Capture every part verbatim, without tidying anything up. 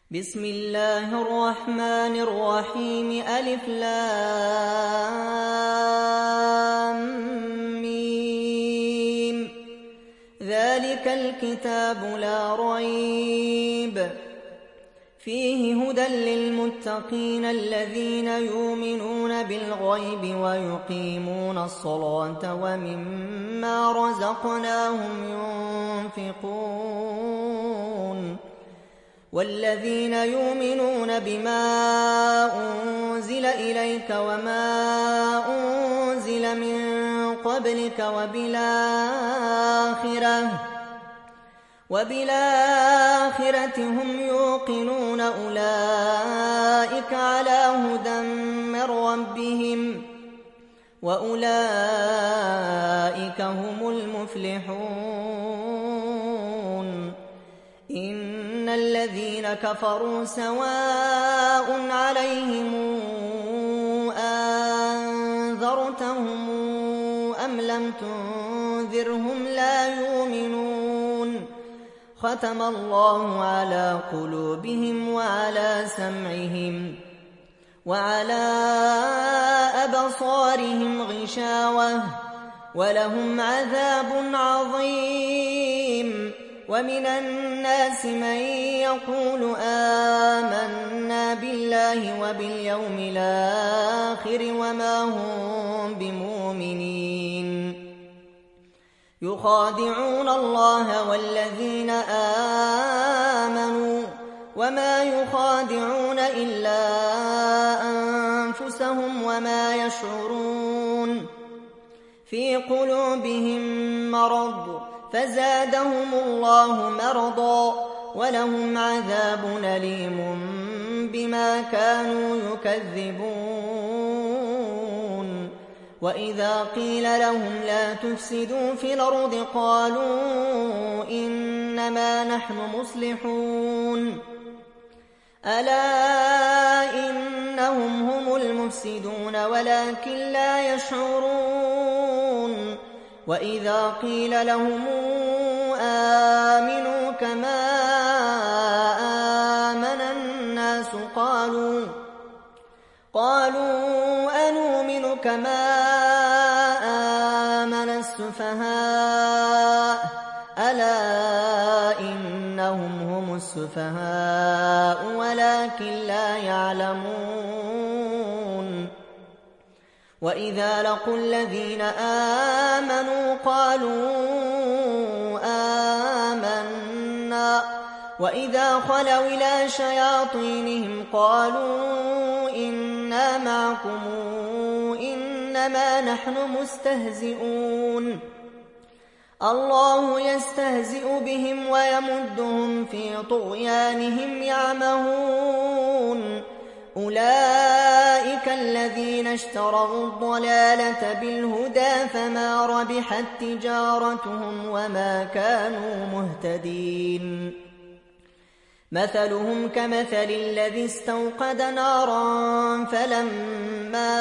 بسم الله الرحمن الرحيم ألف لام ميم ذلك الكتاب لا ريب فيه هدى للمتقين الذين يؤمنون بالغيب ويقيمون الصلاة ومما رزقناهم ينفقون والذين يؤمنون بما أنزل إليك وما أنزل من قبلك وبالآخرة وبالآخرة هم يوقنون أولئك على هدى من ربهم وأولئك هم المفلحون إن الذين كفروا سواء عليهم أنذرتهم أم لم تنذرهم لا يؤمنون ختم الله على قلوبهم وعلى سمعهم وعلى أبصارهم غشاوة ولهم عذاب عظيم ومن الناس من يقول آمنا بالله وباليوم الآخر وما هم بمؤمنين يخادعون الله والذين آمنوا وما يخادعون إلا أنفسهم وما يشعرون في قلوبهم مرض فزادهم الله مرضا ولهم عذاب أليم بما كانوا يكذبون وإذا قيل لهم لا تفسدوا في الأرض قالوا إنما نحن مصلحون ألا إنهم هم المفسدون ولكن لا يشعرون وإذا قيل لهم آمنوا كما آمن الناس قالوا قالوا أنؤمن كما آمن السفهاء ألا إنهم هم السفهاء ولكن لا يعلمون وإذا لقوا الذين آمنوا قالوا آمنا وإذا خلوا إلى شياطينهم قالوا إنا معكم إنما نحن مستهزئون الله يستهزئ بهم ويمدهم في طغيانهم يعمهون أولئك الذين اشتروا الضلالة بالهدى فما ربحت تجارتهم وما كانوا مهتدين مثلهم كمثل الذي استوقد نارا فلما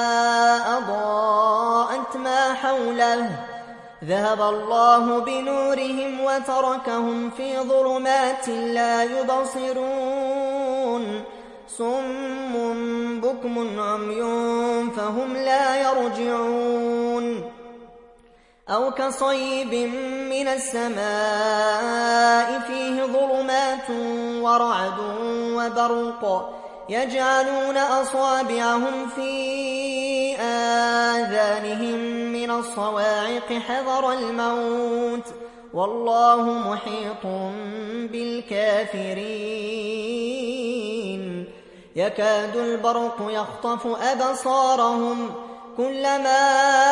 أضاءت ما حوله ذهب الله بنورهم وتركهم في ظلمات لا يبصرون صم بكم عمي فهم لا يرجعون أو كصيب من السماء فيه ظلمات ورعد وبرق يجعلون أصابعهم في آذانهم من الصواعق حذر الموت والله محيط بالكافرين يكاد البرق يخطف أبصارهم كلما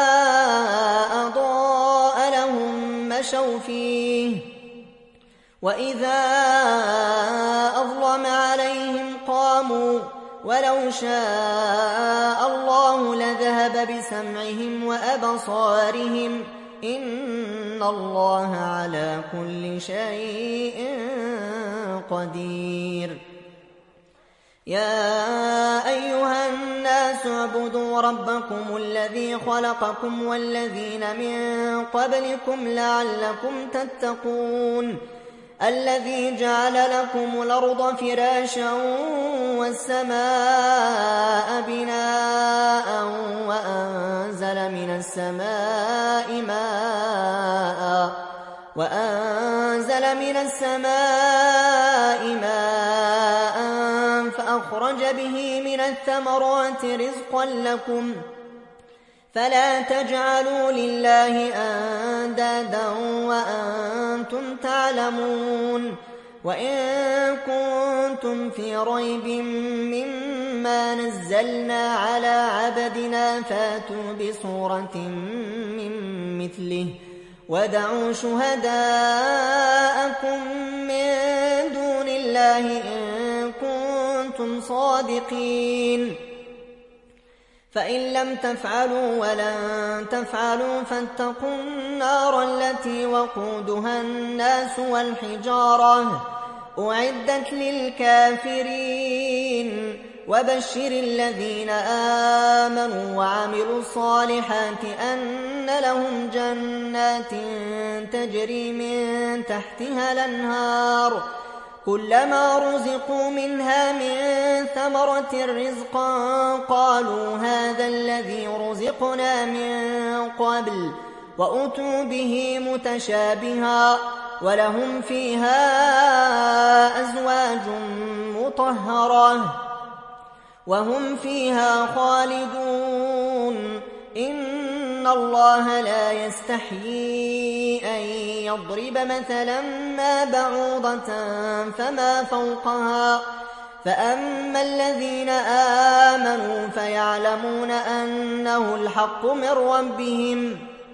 أضاء لهم مشوا فيه وإذا أظلم عليهم قاموا ولو شاء الله لذهب بسمعهم وأبصارهم إن الله على كل شيء قدير يا أيها الناس اعبدوا ربكم الذي خلقكم والذين من قبلكم لعلكم تتقون الذي جعل لكم الأرض فراشا والسماء بناء وأنزل من السماء ماء وأنزل من السماء ماء فأخرج به من الثمرات رزقا لكم فلا تجعلوا لله أندادا وأنتم تعلمون وإن كنتم في ريب مما نزلنا على عبدنا فاتوا بصورة من مثله ودعوا شهداءكم من دون الله إن كنتم صادقين فإن لم تفعلوا ولن تفعلوا فاتقوا النار التي وقودها الناس والحجارة أعدت للكافرين وبشر الذين آمنوا وعملوا الصالحات أن لهم جنات تجري من تحتها الأنهار كلما رزقوا منها من ثمرة رزقا قالوا هذا الذي رزقنا من قبل وأتوا به متشابها ولهم فيها أزواج مطهرة وهم فيها خالدون إن الله لا يستحيي أن يضرب مثلا ما بعوضة فما فوقها فأما الذين آمنوا فيعلمون أنه الحق من ربهم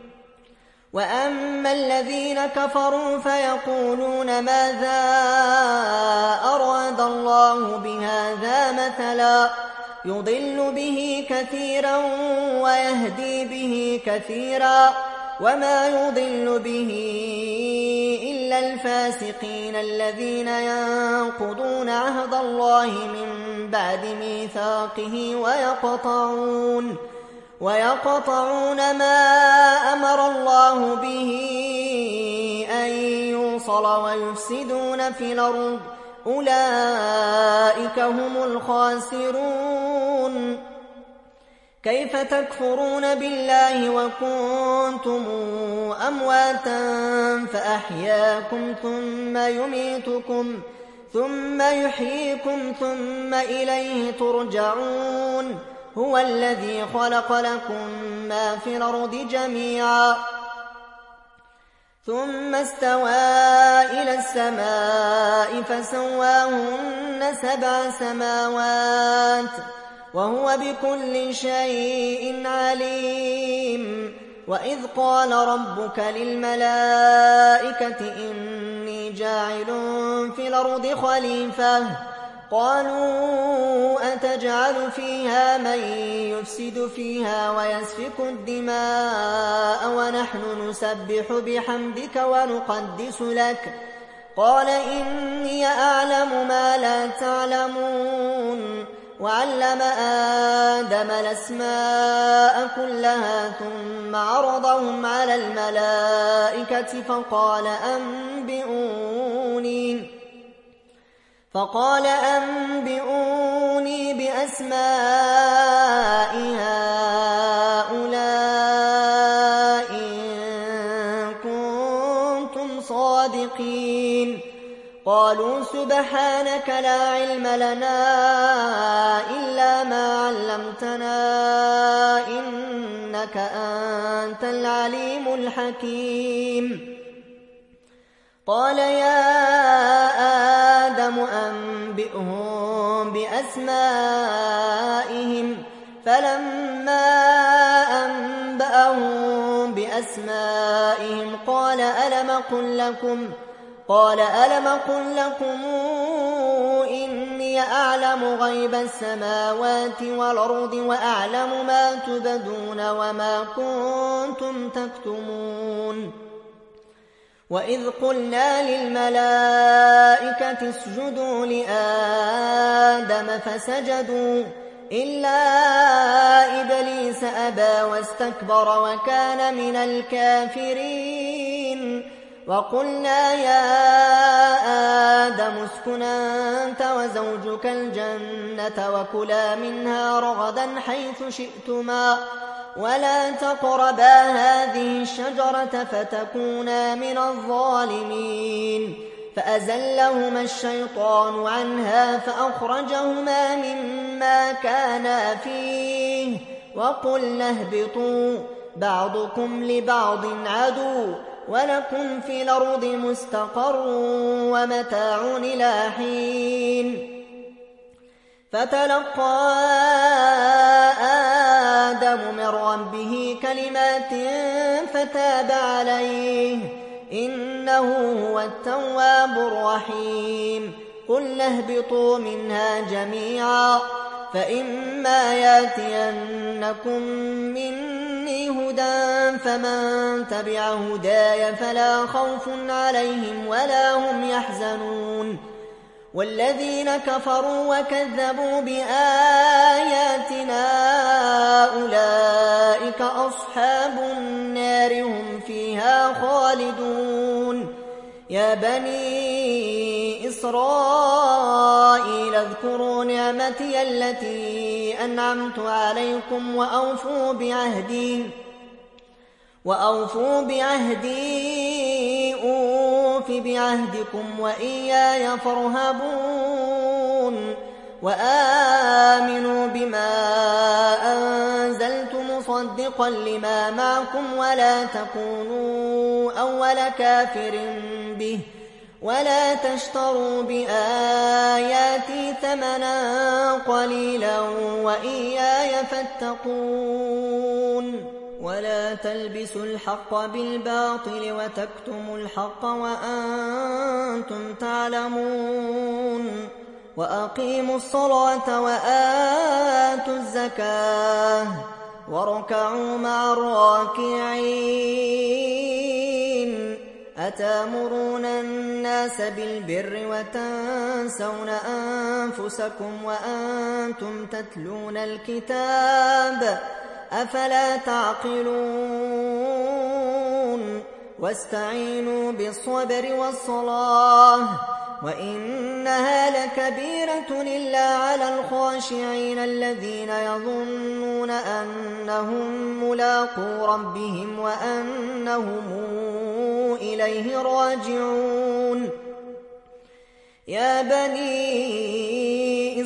وأما الذين كفروا فيقولون ماذا أراد الله بهذا مثلا يضل به كثيرا ويهدي به كثيرا وما يضل به إلا الفاسقين الذين ينقضون عهد الله من بعد ميثاقه ويقطعون ويقطعون ما أمر الله به أن يوصل ويفسدون في الأرض أولئك هم الخاسرون كيف تكفرون بالله وكنتم أمواتا فأحياكم ثم يميتكم ثم يحييكم ثم إليه ترجعون هو الذي خلق لكم ما في الأرض جميعا ثم استوى إلى السماء فسواهن سبع سماوات وهو بكل شيء عليم وإذ قال ربك للملائكة إني جاعل في الأرض خليفة قالوا أتجعل فيها من يفسد فيها ويسفك الدماء ونحن نسبح بحمدك ونقدس لك قال إني أعلم ما لا تعلمون وعلم آدم الأسماء كلها ثم عرضهم على الملائكة فقال أنبئوني فقال أنبئوني بأسماء هؤلاء إن كنتم صادقين قالوا سبحانك لا علم لنا إلا ما علمتنا إنك أنت العليم الحكيم قال يا آدم أنبئهم بأسمائهم فلما أنبأهم بأسمائهم قال ألم أقل لكم قال ألم أقل لكم إني أعلم غيب السماوات والأرض وأعلم ما تبدون وما كنتم تكتمون وإذ قلنا للملائكة اسجدوا لآدم فسجدوا إلا إبليس أبى واستكبر وكان من الكافرين وقلنا يا آدم اسكن أنت وزوجك الجنة وكلا منها رغدا حيث شئتما ولا تقربا هذه الشجرة فتكونا من الظالمين فأزلهما الشيطان عنها فأخرجهما مما كانا فيه وقلنا اهبطوا بعضكم لبعض عدو ولكم في الأرض مستقر ومتاع إلى حين فتلقى آدم من ربه كلمات فتاب عليه إنه هو التواب الرحيم قلنا اهبطوا منها جميعا فإما ياتينكم مني هدى فمن تبع هداي فلا خوف عليهم ولا هم يحزنون والذين كفروا وكذبوا بآياتنا أولئك أصحاب النار هم فيها خالدون يا بني إسرائيل اذكروا نعمتي التي أنعمت عليكم وأوفوا بعهدي وأوفوا بعهدي أوف بعهدكم وإياي فارهبون وآمنوا بما أنزلت مصدقا لما معكم ولا تكونوا أول كافر به ولا تشتروا بآياتي ثمنا قليلا وإياي فاتقون ولا تلبسوا الحق بالباطل وتكتموا الحق وأنتم تعلمون وأقيموا الصلاة وآتوا الزكاة واركعوا مع الراكعين أتامرون الناس بالبر وتنسون أنفسكم وأنتم تتلون الكتاب أفلا تعقلون واستعينوا بالصبر والصلاة وإنها لكبيرة إلا على الخاشعين الذين يظنون أنهم ملاقو ربهم وأنهم إليه راجعون يا بني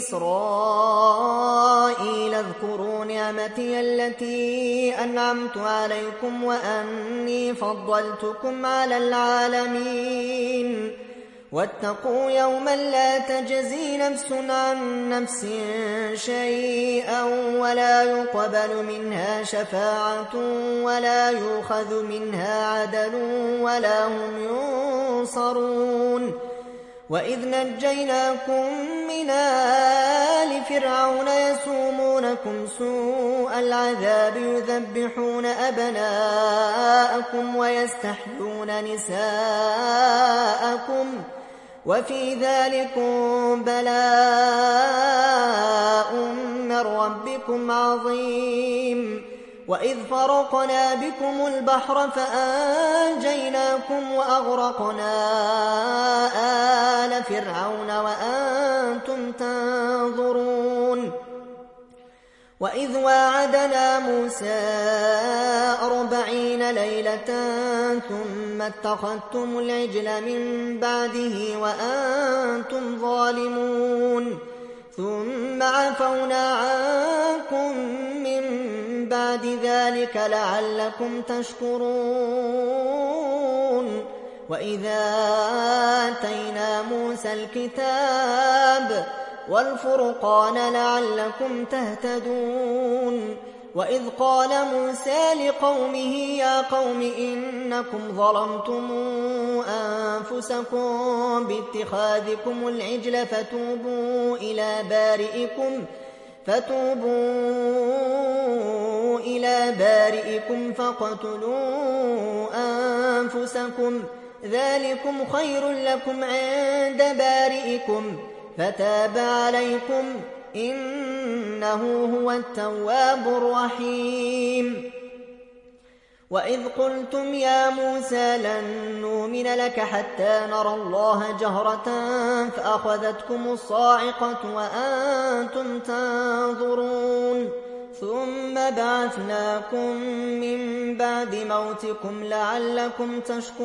إسرائيل اذكروا نعمتي التي أنعمت عليكم وأني فضلتكم على العالمين واتقوا يوما لا تجزي نفس عن نفس شيئا ولا يقبل منها شفاعة ولا يؤخذ منها عدل ولا هم ينصرون وإذ نجيناكم من آل فرعون يسومونكم سوء العذاب يذبحون أبناءكم ويستحيون نساءكم وفي ذلكم بلاء من ربكم عظيم وإذ فرقنا بكم البحر فأنجيناكم وأغرقنا آل فرعون وأنتم تنظرون وإذ واعدنا موسى أربعين ليلة ثم اتخذتم العجل من بعده وأنتم ظالمون ثم عفونا عنكم من بعد ذلك لعلكم تشكرون وإذا آتينا موسى الكتاب والفرقان لعلكم تهتدون وإذ قال موسى لقومه يا قوم إنكم ظلمتم أنفسكم باتخاذكم العجل فتوبوا إلى بارئكم فتوبوا إلى بارئكم فاقتلوا أنفسكم ذلكم خير لكم عند بارئكم فتاب عليكم إنه هو التواب الرحيم وإذ قلتم يا موسى لن نؤمن لك حتى نرى الله جهرة فأخذتكم الصاعقة وأنتم تنظرون ثم بعثناكم من بعد موتكم لعلكم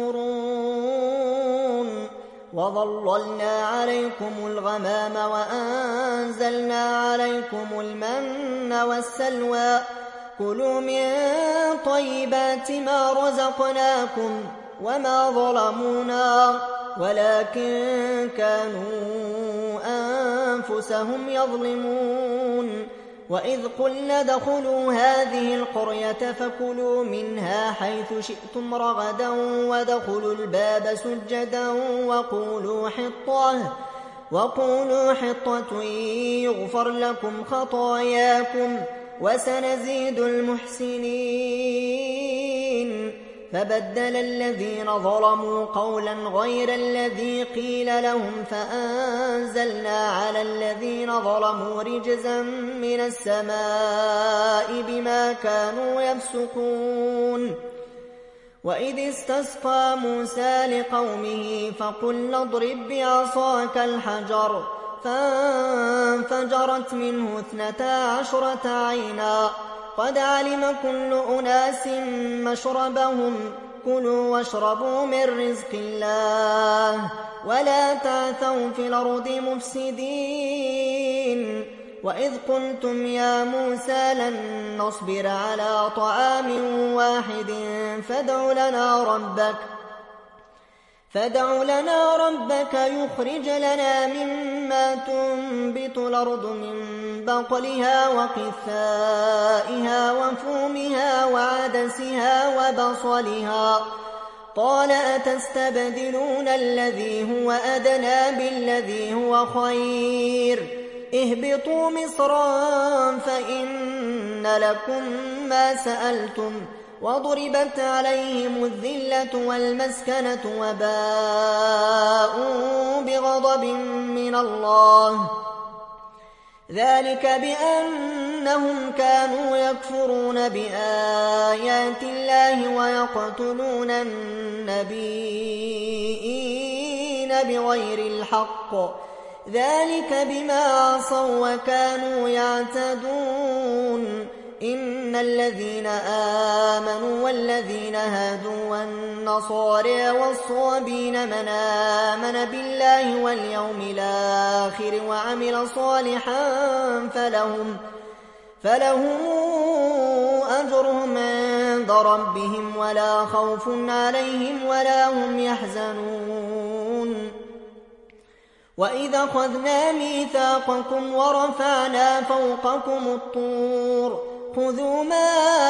تشكرون وظللنا عليكم الغمام وأنزلنا عليكم المن والسلوى كلوا من طيبات ما رزقناكم وما ظلمونا ولكن كانوا أنفسهم يظلمون وإذ قلنا ادخلوا هذه القرية فكلوا منها حيث شئتم رغدا وادخلوا الباب سجدا وقولوا حطة وقولوا حطة يغفر لكم خطاياكم وسنزيد المحسنين فبدل الذين ظلموا قولا غير الذي قيل لهم فأنزلنا على الذين ظلموا رجزا من السماء بما كانوا يفسقون وإذ استسقى موسى لقومه فقلنا اضرب بعصاك الحجر فانفجرت منه اثنتا عشرة عينا قد علم كل أناس مشربهم كلوا واشربوا من رزق الله ولا تعثوا في الأرض مفسدين وإذ قلتم يا موسى لن نصبر على طعام واحد فادع لنا ربك فادع لنا ربك يخرج لنا مما تنبت الأرض من بقلها وقثائها وفومها وعدسها وبصلها قال أتستبدلون الذي هو أدنى بالذي هو خير اهبطوا مصرا فإن لكم ما سألتم وضربت عليهم الذلة والمسكنة وباءوا بغضب من الله ذلك بأنهم كانوا يكفرون بآيات الله ويقتلون النبيين بغير الحق ذلك بما عصوا وكانوا يعتدون إن الذين آمنوا والذين هادوا والنصارى والصابين من آمن بالله واليوم الآخر وعمل صالحا فلهم, فلهم أجرهم عند ربهم ولا خوف عليهم ولا هم يحزنون وإذا أخذنا ميثاقكم ورفعنا فوقكم الطور خذوا ما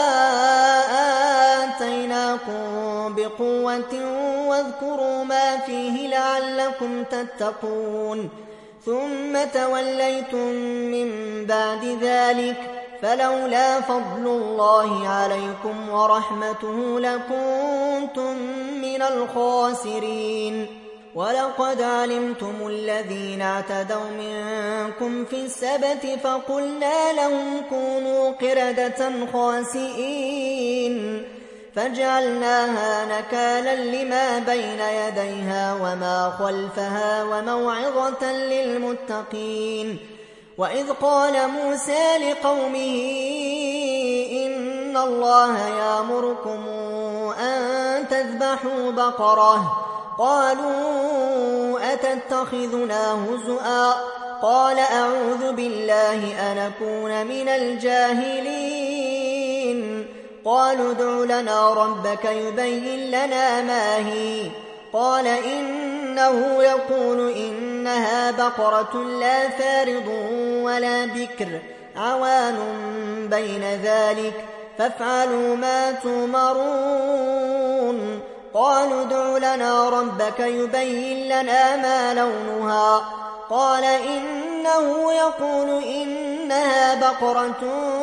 آتيناكم بقوة واذكروا ما فيه لعلكم تتقون ثم توليتم من بعد ذلك فلولا فضل الله عليكم ورحمته لكنتم من الخاسرين ولقد علمتم الذين اعتدوا منكم في السبت فقلنا لهم كونوا قردة خاسئين فجعلناها نكالا لما بين يديها وما خلفها وموعظة للمتقين وإذ قال موسى لقومه إن الله يأمركم أن تذبحوا بقرة قالوا أتتخذنا هزؤا قال أعوذ بالله أن أكون من الجاهلين قالوا ادع لنا ربك يبين لنا ما هي قال إنه يقول إنها بقرة لا فارض ولا بكر عوان بين ذلك فافعلوا ما تؤمرون قالوا ادع لنا ربك يبين لنا ما لونها قال إنه يقول إنها بقرة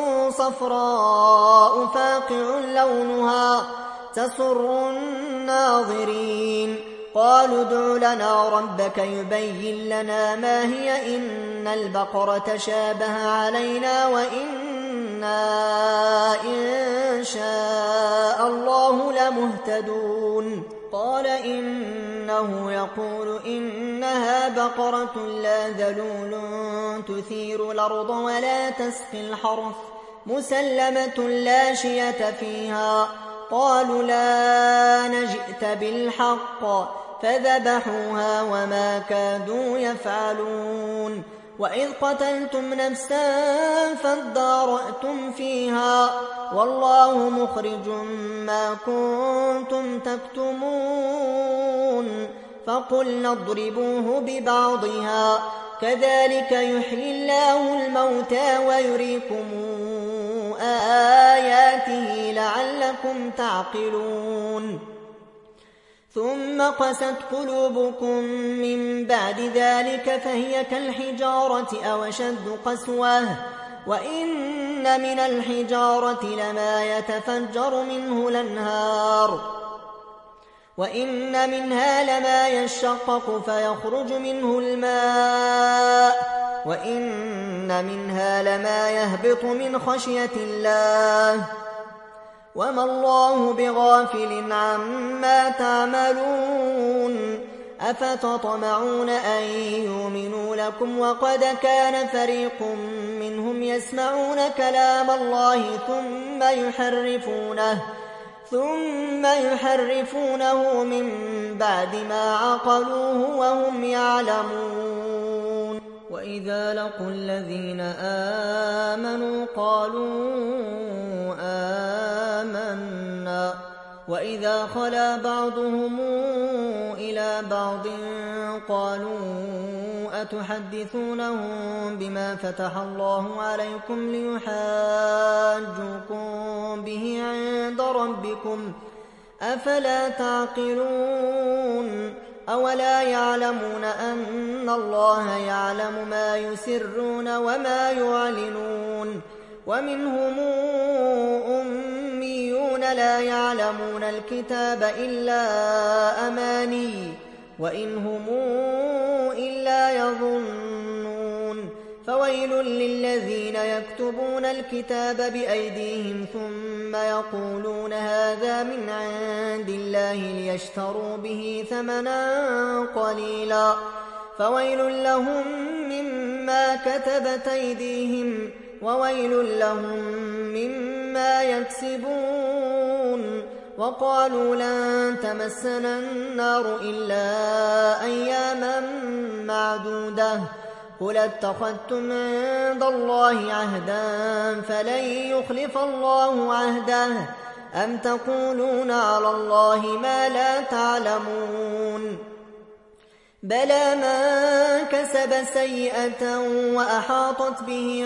صفراء فاقع لونها تسر الناظرين قالوا ادع لنا ربك يبين لنا ما هي إن البقرة شابه علينا وإنا وإنا إن شاء الله لمهتدون قال إنه يقول إنها بقرة لا ذلول تثير الأرض ولا تسقي الحرث مسلمة لا شية فيها قالوا لا نجئت بالحق فذبحوها وما كادوا يفعلون وإذ قتلتم نفسا فادارأتم فيها والله مخرج ما كنتم تكتمون فقلنا اضربوه ببعضها كذلك يحيي الله الموتى ويريكم آياته لعلكم تعقلون ثم قست قلوبكم من بعد ذلك فهي كالحجارة أو أشد قسوة وإن من الحجارة لما يتفجر منه الأنهار وإن منها لما يشقق فيخرج منه الماء وإن منها لما يهبط من خشية الله وما الله بغافل عما تعملون أفتطمعون أن يؤمنوا لكم وقد كان فريق منهم يسمعون كلام الله ثم يحرفونه ثم يحرفونه من بعد ما عقلوه وهم يعلمون وإذا لقوا الذين آمنوا قالوا آمنا وإذا خلا بعضهم إلى بعض قالوا أتحدثونهم بما فتح الله عليكم ليحاجوكم به عند ربكم أفلا تعقلون أولا يعلمون أن الله يعلم ما يسرون وما يعلنون ومنهم أميون لا يعلمون الكتاب إلا أماني وإن هم إلا يظنون فويل للذين يكتبون الكتاب بأيديهم ثم يقولون هذا من عند الله ليشتروا به ثمنا قليلا فويل لهم مما كتبت أيديهم وويل لهم مما يكسبون وقالوا لن تمسنا النار إلا أياما معدودة قل اتخذتم عند الله عهدا فلن يخلف الله عهده أم تقولون على الله ما لا تعلمون بلى من كسب سيئة وأحاطت به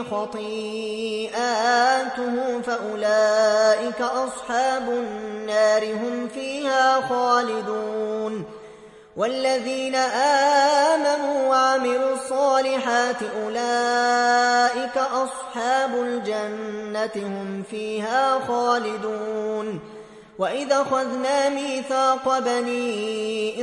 خطيئاته فأولئك أصحاب النار هم فيها خالدون والذين آمنوا وعملوا الصالحات أولئك أصحاب الجنة هم فيها خالدون وإذا أخذنا ميثاق بني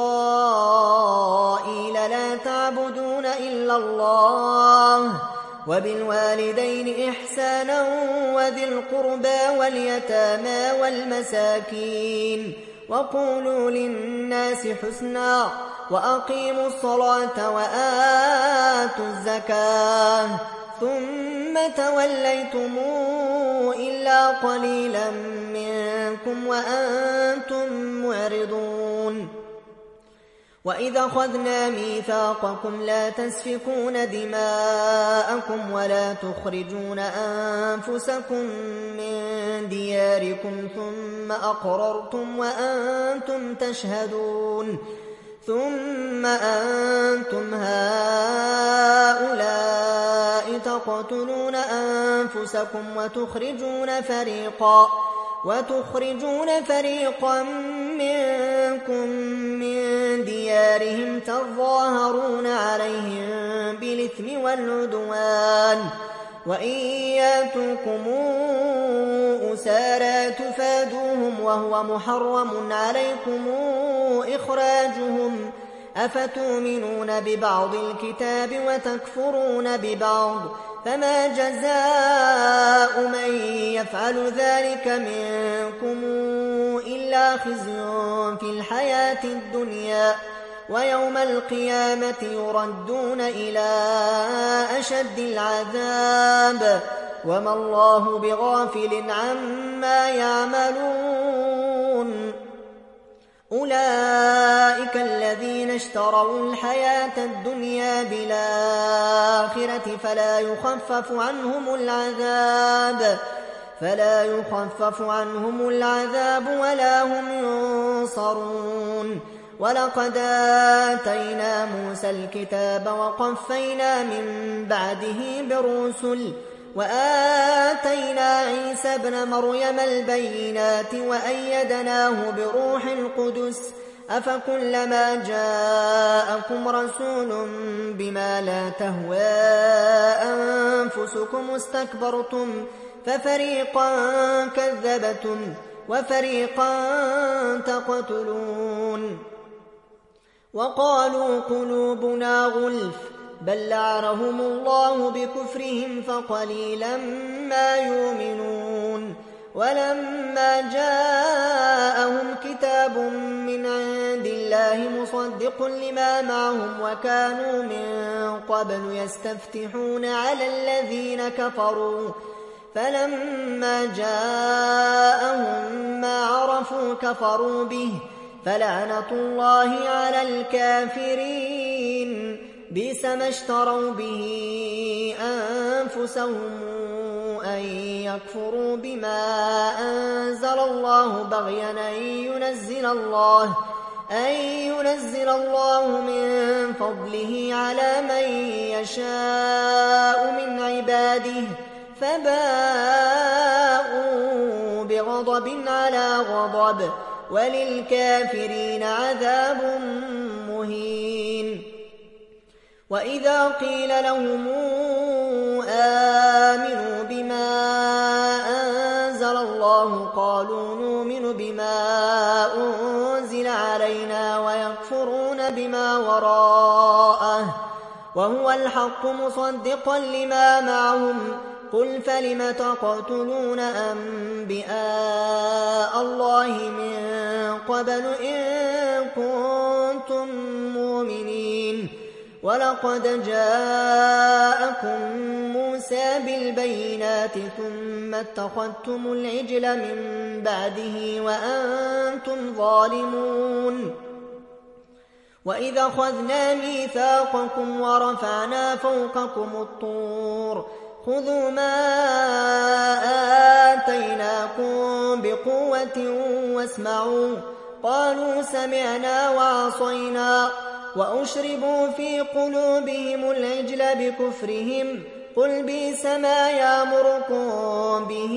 إسرائيل لا تعبدون إلا الله وبالوالدين إحسانا وذي القربى واليتامى والمساكين وقولوا للناس حسنا وأقيموا الصلاة وآتوا الزكاة ثم توليتم إلا قليلا منكم وأنتم معرضون وإذا أخذنا ميثاقكم لا تسفكون دماءكم ولا تخرجون أنفسكم من دياركم ثم أقررتم وأنتم تشهدون ثم أنتم هؤلاء تقتلون أنفسكم وتخرجون فريقا وتخرجون فريقا منكم من ديارهم تظاهرون عليهم بالإثم والعدوان وإن ياتوكم أسارى تفادوهم وهو محرم عليكم إخراجهم أفتؤمنون ببعض الكتاب وتكفرون ببعض فما جزاء من يفعل ذلك منكم إلا خزي في الحياة الدنيا ويوم القيامة يردون إلى أشد العذاب وما الله بغافل عما يعملون أولئك الذين اشتروا الحياة الدنيا بالآخرة فلا يخفف عنهم العذاب فلا يخفف عنهم العذاب ولا هم ينصرون ولقد آتينا موسى الكتاب وقفينا من بعده بالرسل وآتينا عيسى ابن مريم البينات وأيدناه بروح القدس أفكلما جاءكم رسول بما لا تهوى أنفسكم استكبرتم ففريقا كذبتم وفريقا تقتلون وقالوا قلوبنا غلف بل لعنهم الله بكفرهم فقليلا ما يؤمنون ولما جاءهم كتاب من عند الله مصدق لما معهم وكانوا من قبل يستفتحون على الذين كفروا فلما جاءهم ما عرفوا كفروا به فلعنة الله على الكافرين بئس ما اشتروا به أنفسهم أن يكفروا بما أنزل الله بغيا أن ينزل الله أن ينزل الله من فضله على من يشاء من عباده فباءوا بغضب على غضب وللكافرين عذاب مهين وإذا قيل لهم آمنوا بما أنزل الله قالوا نؤمن بما أنزل علينا ويكفرون بما وراءه وهو الحق مصدقا لما معهم قل فلم تقتلون أنبياء الله من قبل إن كنتم مؤمنين ولقد جاءكم موسى بالبينات ثم اتخذتم العجل من بعده وأنتم ظالمون وإذا أخذنا ميثاقكم ورفعنا فوقكم الطور خذوا ما آتيناكم بقوة واسمعوا قالوا سمعنا وعصينا وأشربوا في قلوبهم العجل بكفرهم قل بئس ما يأمركم به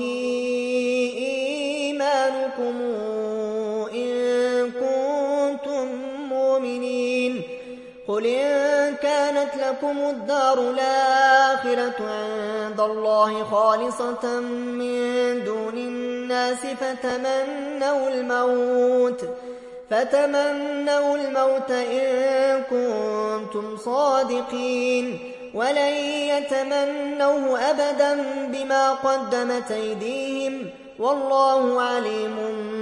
إيمانكم إن كنتم مؤمنين قل إن كانت لكم الدار الآخرة عند الله خالصة من دون الناس فتمنوا الموت فتمنوا الموت إن كنتم صادقين ولن يتمنوه أبدا بما قدمت أيديهم والله عليم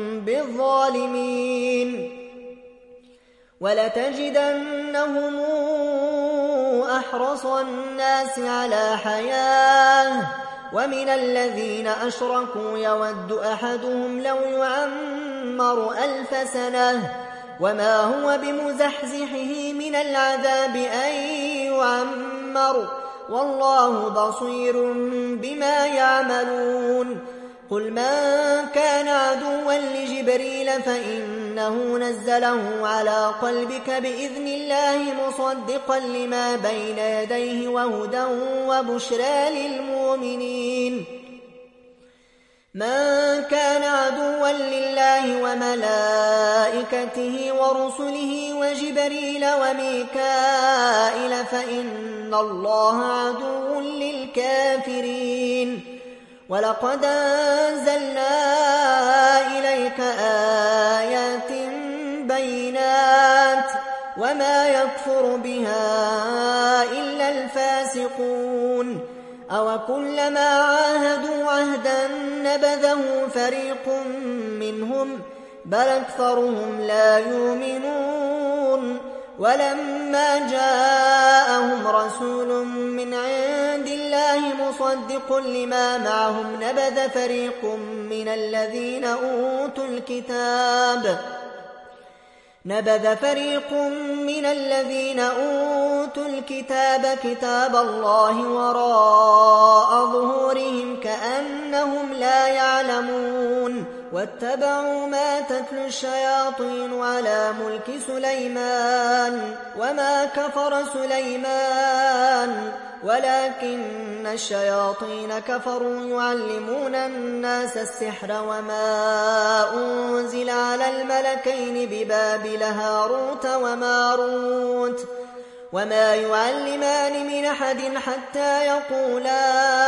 بالظالمين ولتجدنهم أحرص الناس على حياة ومن الذين أشركوا يود أحدهم لو يعمر ألف سنة وما هو بمزحزحه من العذاب أن يعمر والله بصير بما يعملون قل من كان عدوا لجبريل فإنه نزله على قلبك بإذن الله مصدقا لما بين يديه وهدى وبشرى للمؤمنين من كان عدوا لله وملائكته ورسله وجبريل وميكائيل فإن الله عدو للكافرين ولقد أنزلنا إليك آيات بينات وما يكفر بها إلا الفاسقون. أو كلما عاهدوا عهدا نبذه فريق منهم بل أكثرهم لا يؤمنون. ولما جاءهم رسول من عند الله مصدق لما معهم نبذ فريق من الذين أوتوا الكتاب نبذ فريق من الذين أوتوا الكتاب كتاب الله وراء ظهورهم كأنهم لا يعلمون. واتبعوا ما تتلو الشياطين على ملك سليمان وما كفر سليمان ولكن الشياطين كفروا يعلمون الناس السحر وما أنزل على الملكين ببابل هاروت وماروت وما يعلمان من أحد حتى يقولا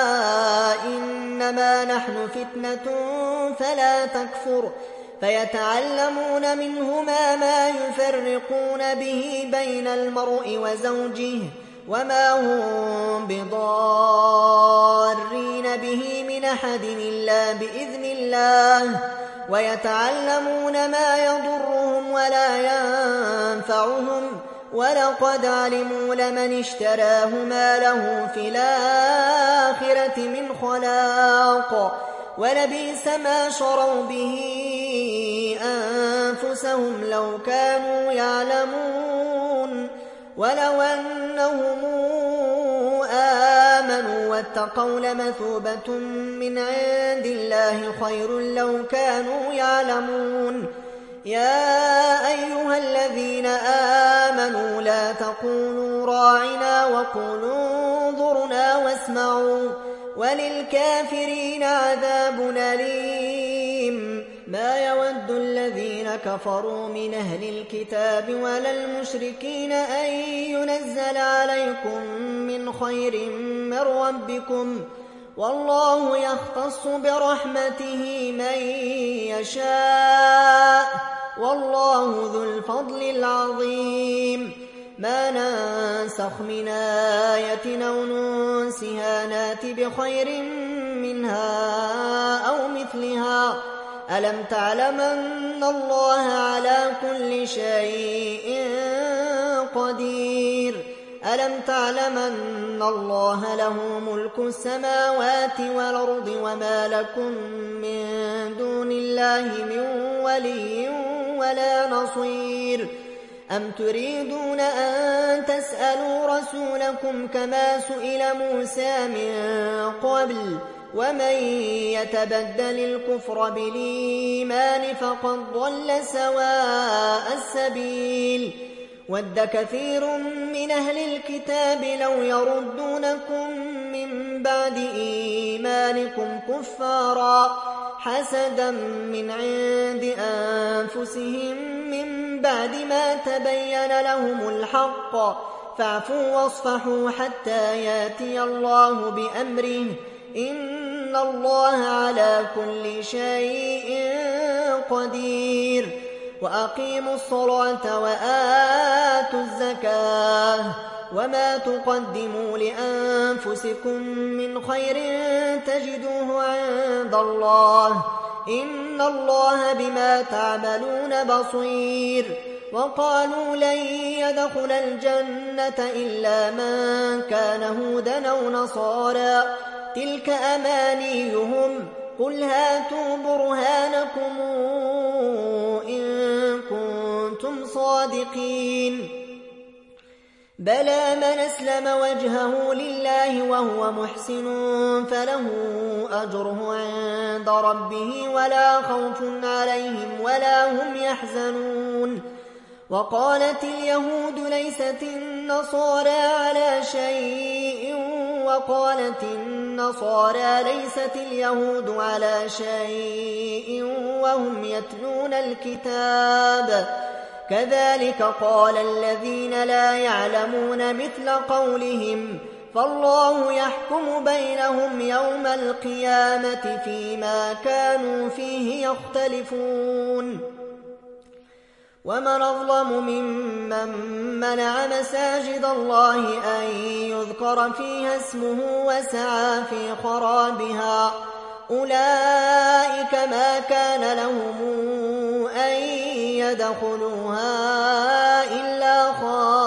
إنما نحن فتنة فلا تكفر فيتعلمون منهما ما يفرقون به بين المرء وزوجه وما هم بضارين به من أحد إلا بإذن الله ويتعلمون ما يضرهم ولا ينفعهم ولقد علموا لمن اشتراه ما له في الآخرة من خلاق ولبئس ما شروا به أنفسهم لو كانوا يعلمون. ولو أنهم آمنوا واتقوا لمثوبة من عند الله خير لو كانوا يعلمون. يا أيها الذين آمنوا لا تقولوا راعنا وقولوا انظرنا واسمعوا وللكافرين عذاب أليم. ما يود الذين كفروا من أهل الكتاب ولا المشركين أن ينزل عليكم من خير من ربكم والله يختص برحمته من يشاء والله ذو الفضل العظيم. ما ننسخ من آية أو ننسها نات بخير منها أو مثلها. ألم تعلم أن الله على كل شيء قدير. ألم تعلم أن الله له ملك السماوات والأرض وما لكم من دون الله من ولي ولا نصير. أم تريدون أن تسألوا رسولكم كما سئل موسى من قبل ومن يتبدل الكفر بالإيمان فقد ضل سواء السبيل. ود كثير من أهل الكتاب لو يردونكم من بعد إيمانكم كفارا حسدا من عند أنفسهم من بعد ما تبين لهم الحق فاعفوا واصفحوا حتى ياتي الله بأمره إن الله على كل شيء قدير. وأقيموا الصلاة وآتوا الزكاة وما تقدموا لأنفسكم من خير تجدوه عند الله إن الله بما تعملون بصير. وقالوا لن يدخل الجنة إلا من كان هودا أو نصارى تلك أمانيهم قل هاتوا برهانكم إن كنتم صادقين. بلى من أسلم وجهه لله وهو محسن فله أجره عند ربه ولا خوف عليهم ولا هم يحزنون. وقالت اليهود ليست النصارى على شيء وقالت النصارى ليست اليهود على شيء وهم يتلون الكتاب كذلك قال الذين لا يعلمون مثل قولهم فالله يحكم بينهم يوم القيامة فيما كانوا فيه يختلفون. ومن أظلم ممن منع مساجد الله أن يذكر فيها اسمه وسعى في خرابها أولئك ما كان لهم أن يدخلوها إلا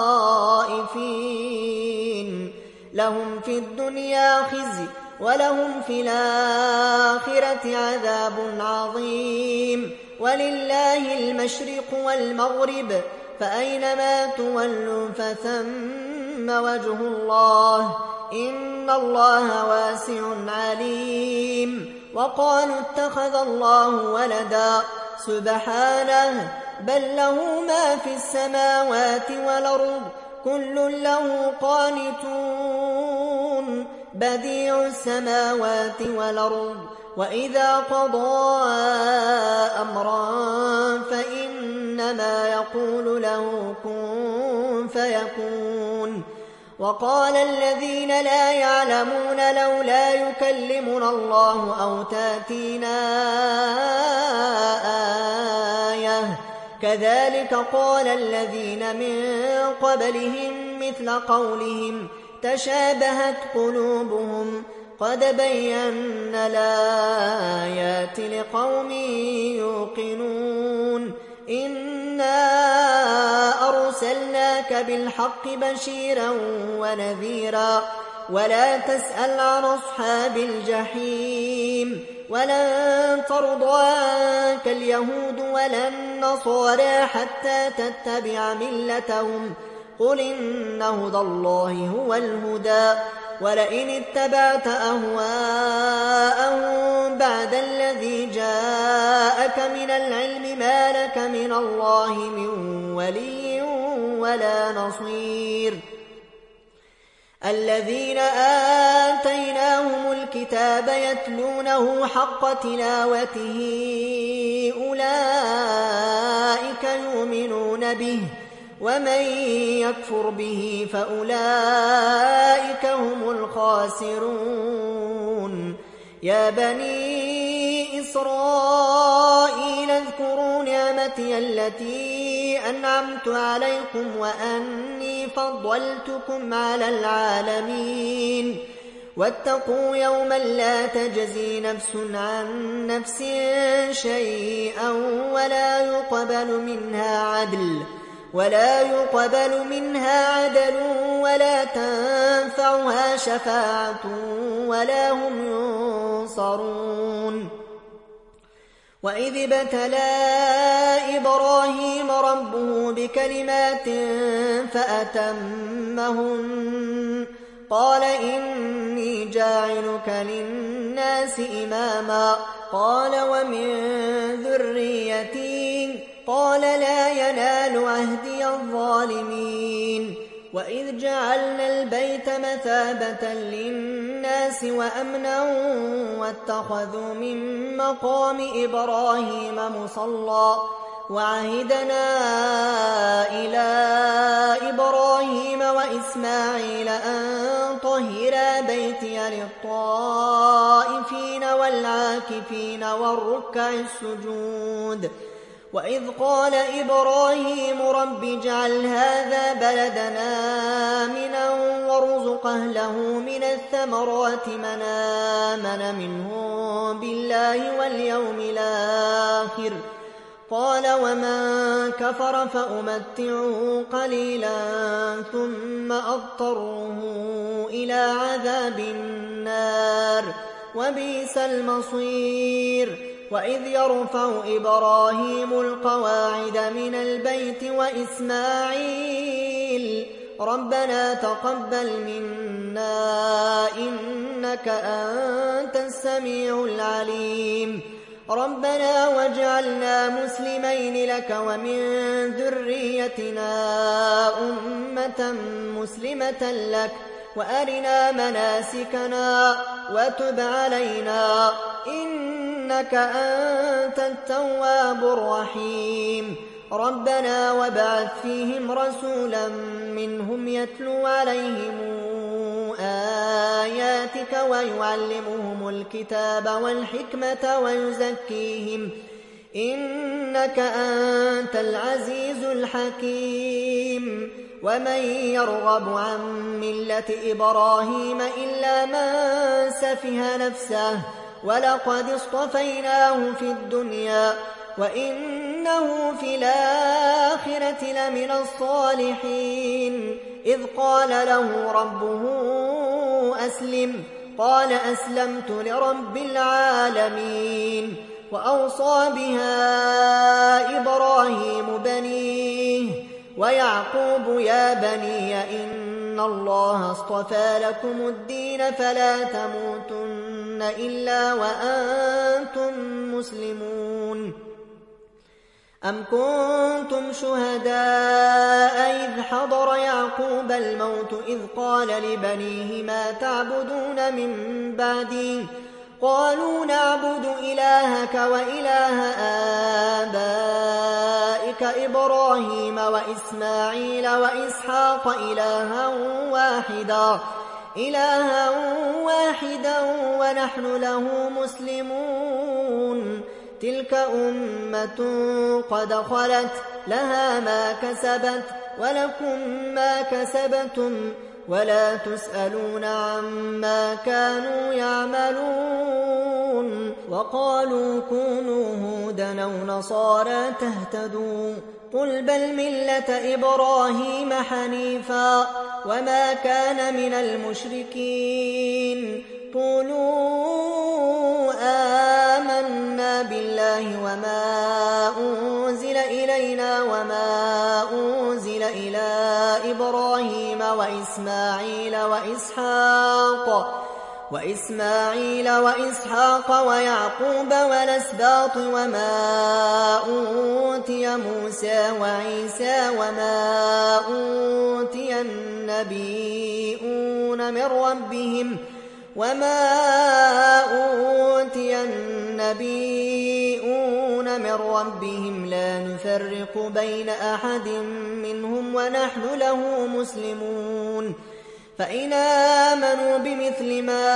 خائفين لهم في الدنيا خزي ولهم في الآخرة عذاب عظيم ولله المشرق والمغرب فأينما تولوا فثم وجه الله إن الله واسع عليم وقالوا اتخذ الله ولدا سبحانه بل له ما في السماوات والأرض كل له قانتون بديع السماوات والأرض وإذا قضى أمرا فإنما يقول له كن فيكون وقال الذين لا يعلمون لولا يكلمنا الله أو تاتينا آية كذلك قال الذين من قبلهم مثل قولهم تشابهت قلوبهم قد بينا الآيات لقوم يوقنون إنا أرسلناك بالحق بشيرا ونذيرا ولا تسأل عن أصحاب الجحيم ولن ترضى عنك اليهود ولا النصارى حتى تتبع ملتهم قل إن هدى الله هو الهدى ولئن اتبعت أهواءهم بعد الذي جاءك من العلم ما لك من الله من ولي ولا نصير الذين آتيناهم الكتاب يتلونه حق تلاوته أولئك يؤمنون به ومن يكفر به فأولئك هم الخاسرون يا بني إسرائيل اذكروا نعمتي التي أنعمت عليكم وأني فضلتكم على العالمين واتقوا يوما لا تجزي نفس عن نفس شيئا ولا يقبل منها عدل ولا يقبل منها عدل ولا تنفعها شفاعة ولا هم ينصرون وإذ ابتلى إبراهيم ربه بكلمات فأتمهن قال إني جاعلك للناس إماما قال ومن ذريتي قال لا ينال عهدي الظالمين وإذ جعلنا البيت مثابة للناس وأمنا واتخذوا من مقام إبراهيم مصلى وعهدنا إلى إبراهيم وإسماعيل أن طهرا بيتي للطائفين والعاكفين والركع السجود وإذ قال إبراهيم رب اجعل هذا بلدنا آمنا وارزق أهله من الثمرات من آمن منهم بالله واليوم الآخر قال ومن كفر فأمتعه قليلا ثم أضطره إلى عذاب النار وبئس المصير وإذ يرفع إبراهيم القواعد من البيت وإسماعيل ربنا تقبل منا إنك أنت السميع العليم ربنا واجعلنا مسلمين لك ومن ذريتنا أمة مسلمة لك وأرنا مناسكنا وتب علينا إنك أنت التواب الرحيم ربنا وابعث فيهم رسولا منهم يتلو عليهم آياتك ويعلمهم الكتاب والحكمة ويزكيهم إنك أنت العزيز الحكيم ومن يرغب عن ملة إبراهيم إلا من سفه نفسه ولقد اصطفيناه في الدنيا وإنه في الآخرة لمن الصالحين إذ قال له ربه أسلم قال أسلمت لرب العالمين وأوصى بها إبراهيم بنيه ويعقوب يا بني إن الله اصطفى لكم الدين فلا تموتن إلا وأنتم مسلمون أم كنتم شهداء إذ حضر يعقوب الموت إذ قال لبنيه ما تعبدون من بعدي قالوا نعبد إلهك وإله آبائك إبراهيم وإسماعيل وإسحاق إلها واحدا إلها واحدا ونحن له مسلمون تلك أمة قد خلت لها ما كسبت ولكم ما كسبتم ولا تسألون عما كانوا يعملون وقالوا كونوا هودا أو نصارى تهتدوا قل بل ملة إبراهيم حنيفا وما كان من المشركين قولوا آمنا بالله وما أنزل إلينا وما أنزل إلى إبراهيم وإسماعيل وإسحاق وإسماعيل وإسحاق ويعقوب والأسباط وما أوتي موسى وعيسى وما أوتي النبيون من ربهم وما أوتي النبيون من ربهم لا نفرق بين أحد منهم ونحن له مسلمون فإن آمنوا بمثل ما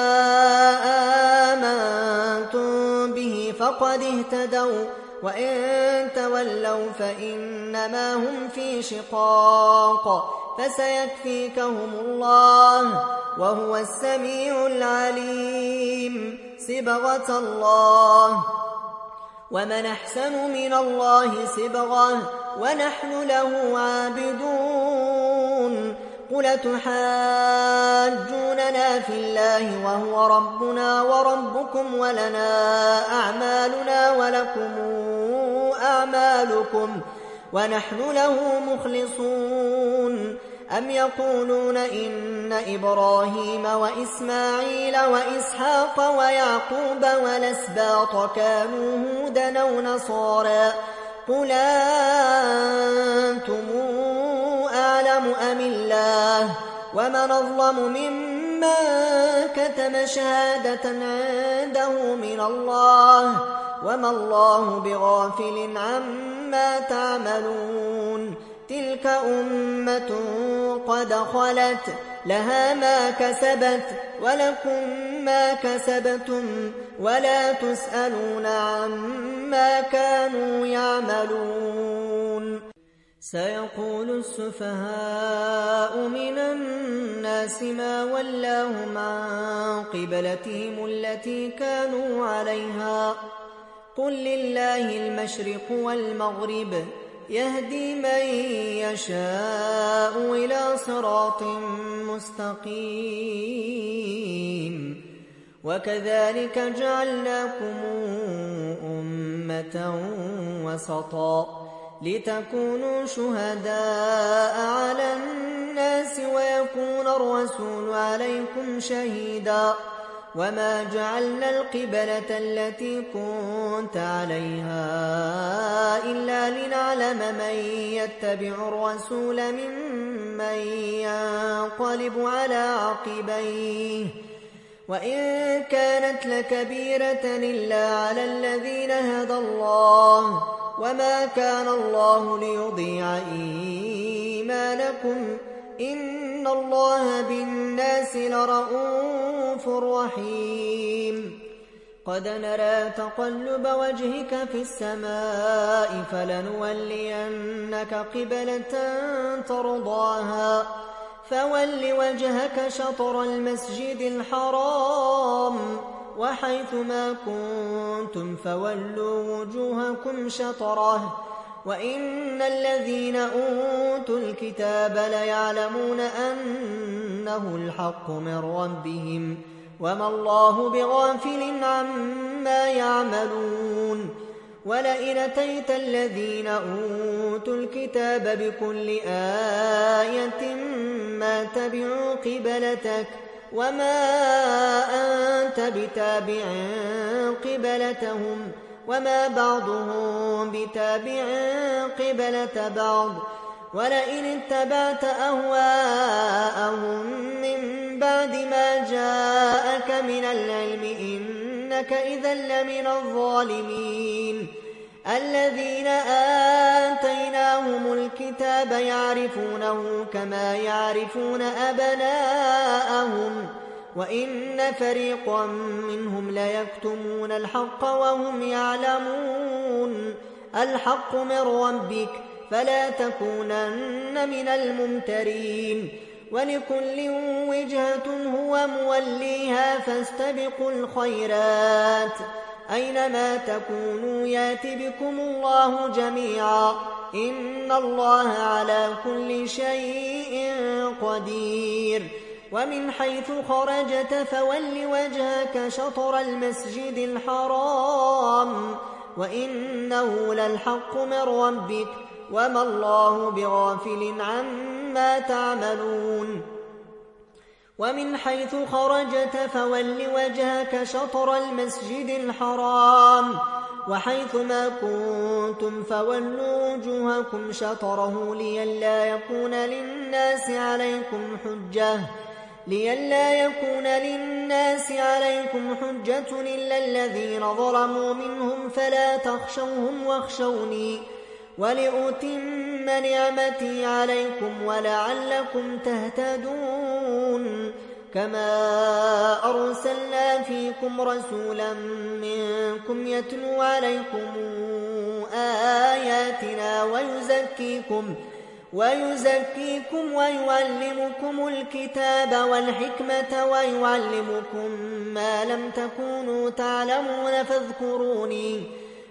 آمنتم به فقد اهتدوا وإن تولوا فإنما هم في شقاق فسيكفيكهم الله وهو السميع العليم صبغة الله ومن أحسن من الله صبغة ونحن له عابدون قل تحاجوننا في الله وهو ربنا وربكم ولنا أعمالنا ولكم أعمالكم ونحن له مخلصون أم يقولون إن إبراهيم وإسماعيل وإسحاق ويعقوب والأسباط كانوا هودا أو نصارى قل أنتم أعلم أم الله ومن أظلم ممن كتم شهادة عنده من الله وما الله بغافل عما تعملون تلك أمة قد خلت لها ما كسبت ولكم ما كسبتم ولا تسألون عما كانوا يعملون سيقول السفهاء من الناس ما ولاهم عن قبلتهم التي كانوا عليها قل لله المشرق والمغرب يهدي من يشاء إلى صراط مستقيم وكذلك جعلناكم أمة وسطا لتكونوا شهداء على الناس ويكون الرسول عليكم شهيدا وما جعلنا القبلة التي كنت عليها إلا لنعلم من يتبع الرسول ممن ينقلب على عقبيه وإن كانت لكبيرة إلا على الذين هدى الله وما كان الله ليضيع إيمانكم إن الله بالناس لرؤوف رحيم قد نرى تقلب وجهك في السماء فلنولينك قبلة ترضاها فول وجهك شطر المسجد الحرام وحيث ما كنتم فولوا وجوهكم شطره وإن الذين أوتوا الكتاب ليعلمون أنه الحق من ربهم وما الله بغافل عما يعملون ولئن أتيت الذين أوتوا الكتاب بكل آية ما تبعوا قبلتك وما أنت بتابع قبلتهم وما بعضهم بتابع قبلة بعض ولئن اتبعت أهواءهم من بعد ما جاءك من العلم إنك إذا لمن الظالمين الذين آتيناهم الكتاب يعرفونه كما يعرفون أبناءهم وإن فريقا منهم ليكتمون الحق وهم يعلمون الحق من ربك فلا تكونن من الممترين ولكل وجهة هو موليها فاستبقوا الخيرات أينما تكونوا يات بكم الله جميعا إن الله على كل شيء قدير ومن حيث خرجت فول وجهك شطر المسجد الحرام وإنه للحق من ربك وما الله بغافل عما تعملون ومن حيث خرجت فول وجهك شطر المسجد الحرام وحيث ما كنتم فولوا وجوهكم شطره لئلا يكون للناس عليكم حجة لئلا يكون للناس عليكم حجة إلا الذين ظلموا منهم فلا تخشوهم واخشوني ولأتم نعمتي عليكم ولعلكم تهتدون كما أرسلنا فيكم رسولا منكم يتلو عليكم آياتنا ويزكيكم ويزكيكم ويعلمكم الكتاب والحكمة ويعلمكم ما لم تكونوا تعلمون فاذكروني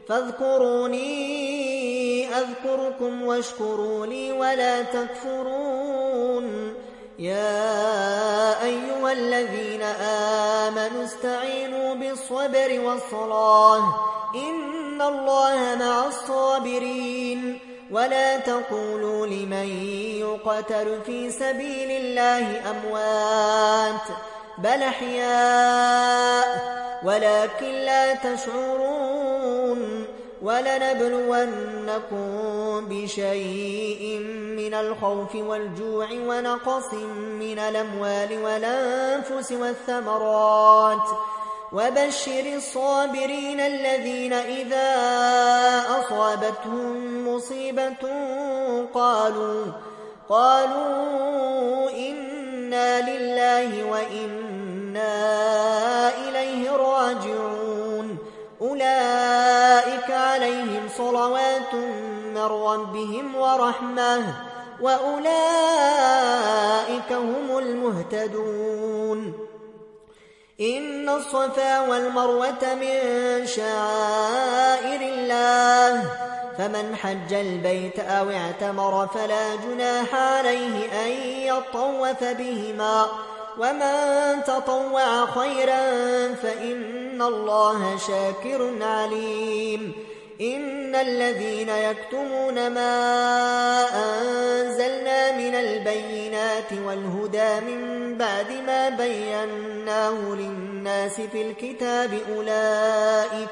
فاذكروني أذكركم واشكروا لي ولا تكفرون يا أيها الذين آمنوا استعينوا بالصبر والصلاة إن الله مع الصابرين ولا تقولوا لمن يقتل في سبيل الله أموات بل أحياء ولكن لا تشعرون ولنبلونكم بشيء من الخوف والجوع ونقص من الأموال والأنفس والثمرات وبشر الصابرين الذين إذا أصابتهم مصيبة قالوا قالوا إنا لله وإنا إليه راجعون أولئك عليهم صلوات من ربهم ورحمة وأولئك هم المهتدون إن الصفا والمروة من شعائر الله فمن حج البيت أو اعتمر فلا جناح عليه أن يطوف بهما ومن تطوع خيرا فإن الله شاكر عليم إن الذين يكتمون ما أنزلنا من البينات والهدى من بعد ما بيناه للناس في الكتاب أولئك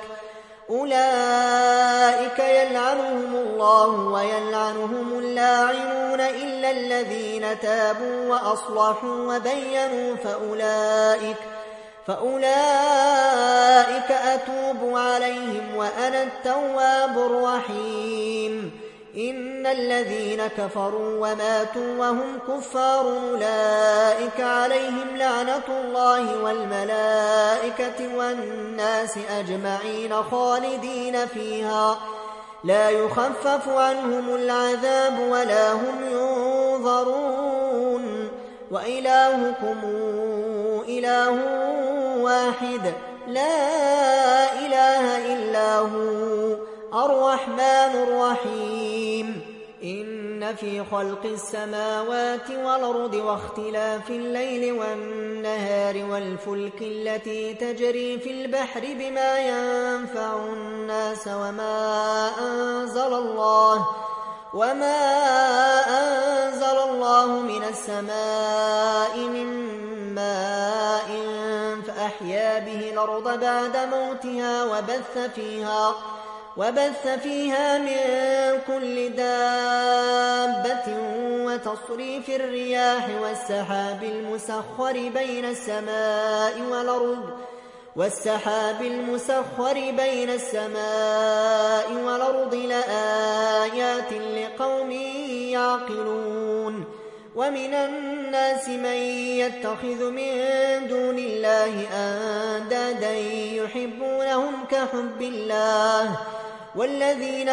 أولئك يلعنهم الله ويلعنهم اللاعنون إلا الذين تابوا وأصلحوا وبينوا فأولئك فأولئك أتوب عليهم وأنا التواب الرحيم إن الذين كفروا وماتوا وهم كفار أولئك عليهم لعنة الله والملائكة والناس أجمعين خالدين فيها لا يخفف عنهم العذاب ولا هم ينظرون وإلهكم إله واحد لا إله إلا هو الرحمن الرحيم إن في خلق السماوات والأرض واختلاف الليل والنهار والفلك التي تجري في البحر بما ينفع الناس وما أنزل الله وما أنزل الله من السماء من ماء فأحيا به الأرض بعد موتها وبث فيها وبث فيها من كل دابة وتصريف الرياح والسحاب المسخر بين السماء والأرض والسحاب المسخر بين السماء والأرض لآيات لقوم يعقلون ومن الناس من يتخذ من دون الله أندادا يحبونهم كحب الله والذين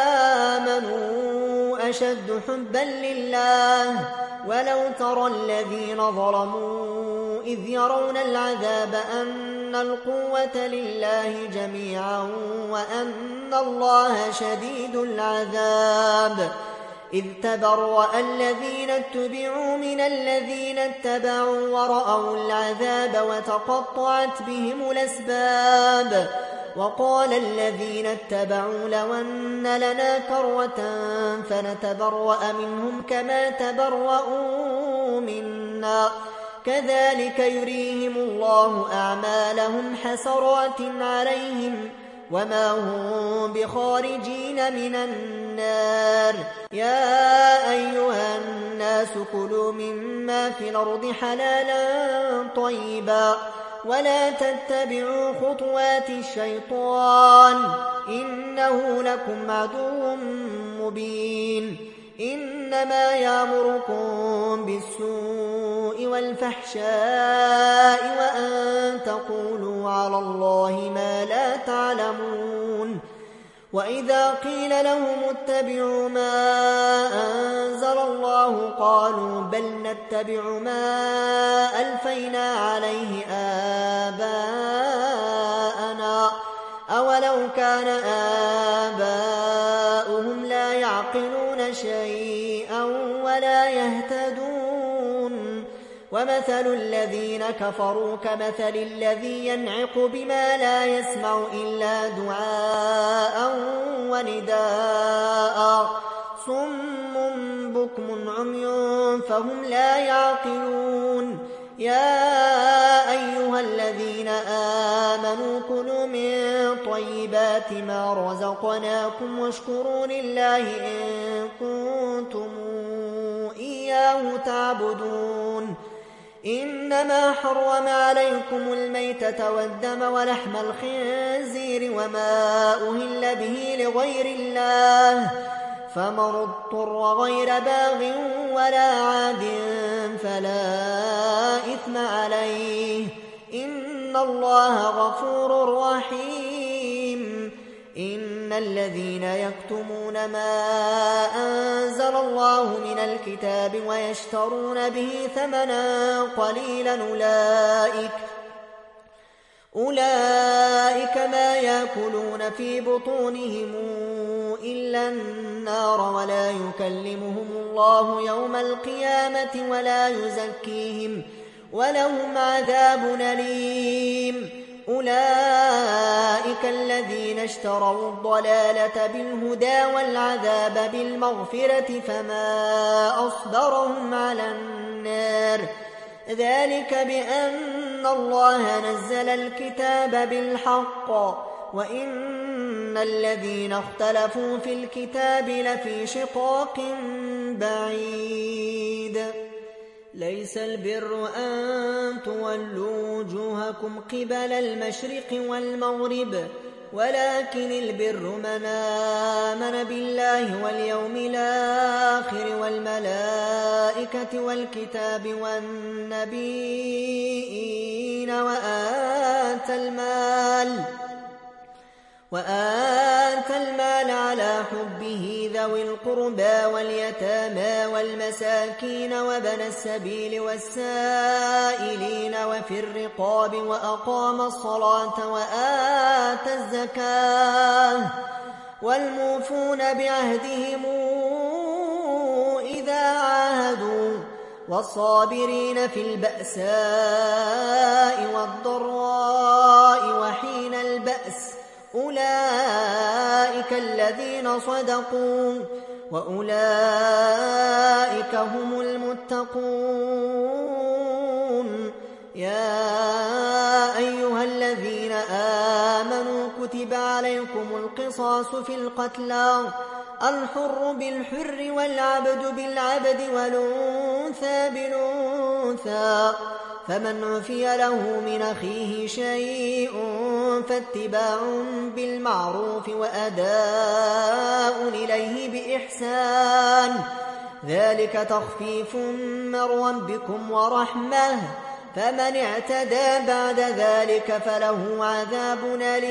آمنوا أشد حبا لله ولو ترى الذين ظلموا إذ يرون العذاب أن القوة لله جميعا وأن الله شديد العذاب إذ تبرأ الذين اتبعوا من الذين اتبعوا ورأوا العذاب وتقطعت بهم الأسباب وقال الذين اتبعوا لو أن لنا كرة فنتبرأ منهم كما تبرؤوا منا كذلك يريهم الله أعمالهم حسرات عليهم وما هم بخارجين من النار يا أيها الناس كلوا مما في الأرض حلالا طيبا ولا تتبعوا خطوات الشيطان إنه لكم عدو مبين إنما يأمركم بالسوء والفحشاء وأن تقولوا على الله ما لا تعلمون وإذا قيل لهم اتبعوا ما أنزل الله قالوا بل نتبع ما ألفينا عليه آباءنا أولو كان آباؤهم لا يعقلون شيئا ولا يهتدون ومثل الذين كفروا كمثل الذي ينعق بما لا يسمع إلا دعاء ونداء صم بكم عمي فهم لا يعقلون يا أيها الذين آمنوا كلوا من طيبات ما رزقناكم واشكروا لله إن كنتم إياه تعبدون إنما حرم عليكم الميتة والدم ولحم الخنزير وما أهل به لغير الله فمن اضطر غير باغ ولا عاد فلا إثم عليه إن الله غفور رحيم إن الذين يكتمون ما أنزل الله من الكتاب ويشترون به ثمنا قليلا أولئك أولئك ما يأكلون في بطونهم إلا النار ولا يكلمهم الله يوم القيامة ولا يزكيهم ولهم عذاب أليم أولئك الذين اشتروا الضلالة بالهدى والعذاب بالمغفرة فما أصبرهم على النار ذلك بأن الله نزل الكتاب بالحق وإن الذين اختلفوا في الكتاب لفي شقاق بعيد ليس البر أن تولوا وجوهكم قبل المشرق والمغرب ولكن البر من آمن بالله واليوم الآخر والملائكة والكتاب والنبيين وآتى المال وآتى المال على حبه ذوي القربى واليتامى والمساكين وابن السبيل والسائلين وفي الرقاب وأقام الصلاة وآتى الزكاة والموفون بعهدهم إذا عاهدوا والصابرين في البأساء والضراء وحين البأس أولئك الذين صدقوا وأولئك هم المتقون. يا أيها الذين آمنوا كتب عليكم القصاص في القتلى الحر بالحر والعبد بالعبد والأنثى بالأنثى فمن عفي له من أخيه شيء فاتباع بالمعروف وأداء إليه بإحسان ذلك تخفيف من ربكم ورحمة فمن اعتدى بعد ذلك فله عذاب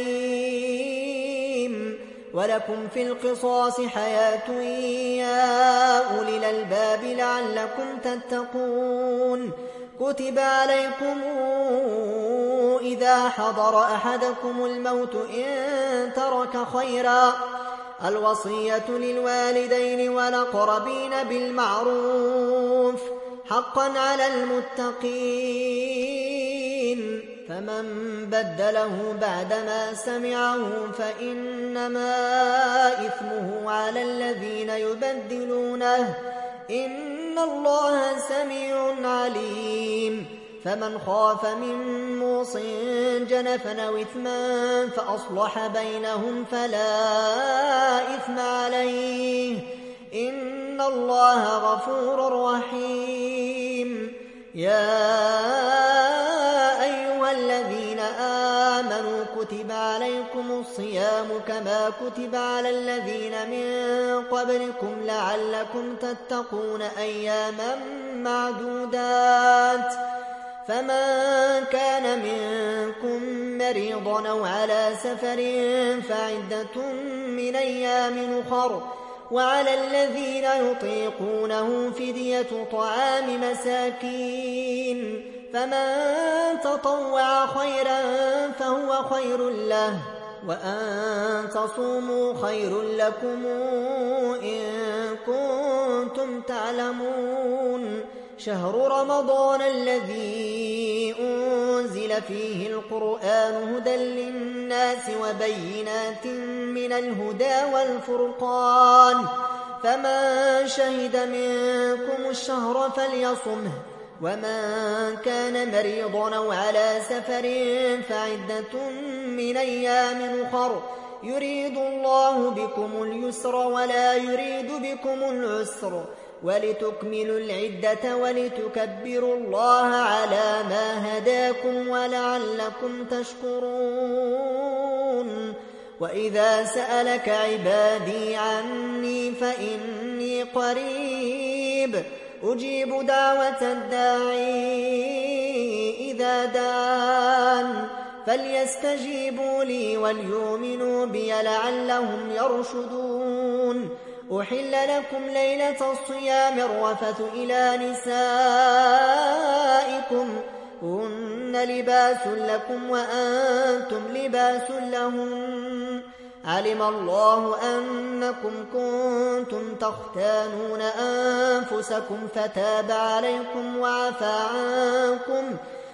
أليم. ولكم في القصاص حياة يا أولي الألباب لعلكم تتقون. كتب عليكم إذا حضر أحدكم الموت إن ترك خيرا الوصية للوالدين والأقربين بالمعروف حقا على المتقين. فمن بدله بعدما سمعه فإنما إثمه على الذين يبدلونه إن الله سميع عليم. فمن خاف من موص جنفا أو إثما فأصلح بينهم فلا إثم عليه إن الله غفور رحيم. يا أيها الذين آمنوا كتب عليكم الصيام كما كتب على الذين من قبلكم لعلكم تتقون أياما معدودات فمن كان منكم مريضا أو على سفر فعدة من أيام أخر وعلى الذين يطيقونه فدية طعام مساكين فمن تطوع خيرا فهو خير له وأن تصوموا خير لكم إن كنتم تعلمون. شهر رمضان الذي أنزل فيه القرآن هدى للناس وبينات من الهدى والفرقان فمن شهد منكم الشهر فليصمه ومن كان مريضا أو على سفر فعدة من أيام أخر يريد الله بكم اليسر ولا يريد بكم العسر ولتكملوا العدة ولتكبروا الله على ما هداكم ولعلكم تشكرون. وإذا سألك عبادي عني فإني قريب أجيب دعوة الداعي إذا دعان فليستجيبوا لي وليؤمنوا بي لعلهم يرشدون. أحل لكم ليلة الصيام الرفث إلى نسائكم هن لباس لكم وأنتم لباس لهم علم الله أنكم كنتم تختانون أنفسكم فتاب عليكم وعفى عنكم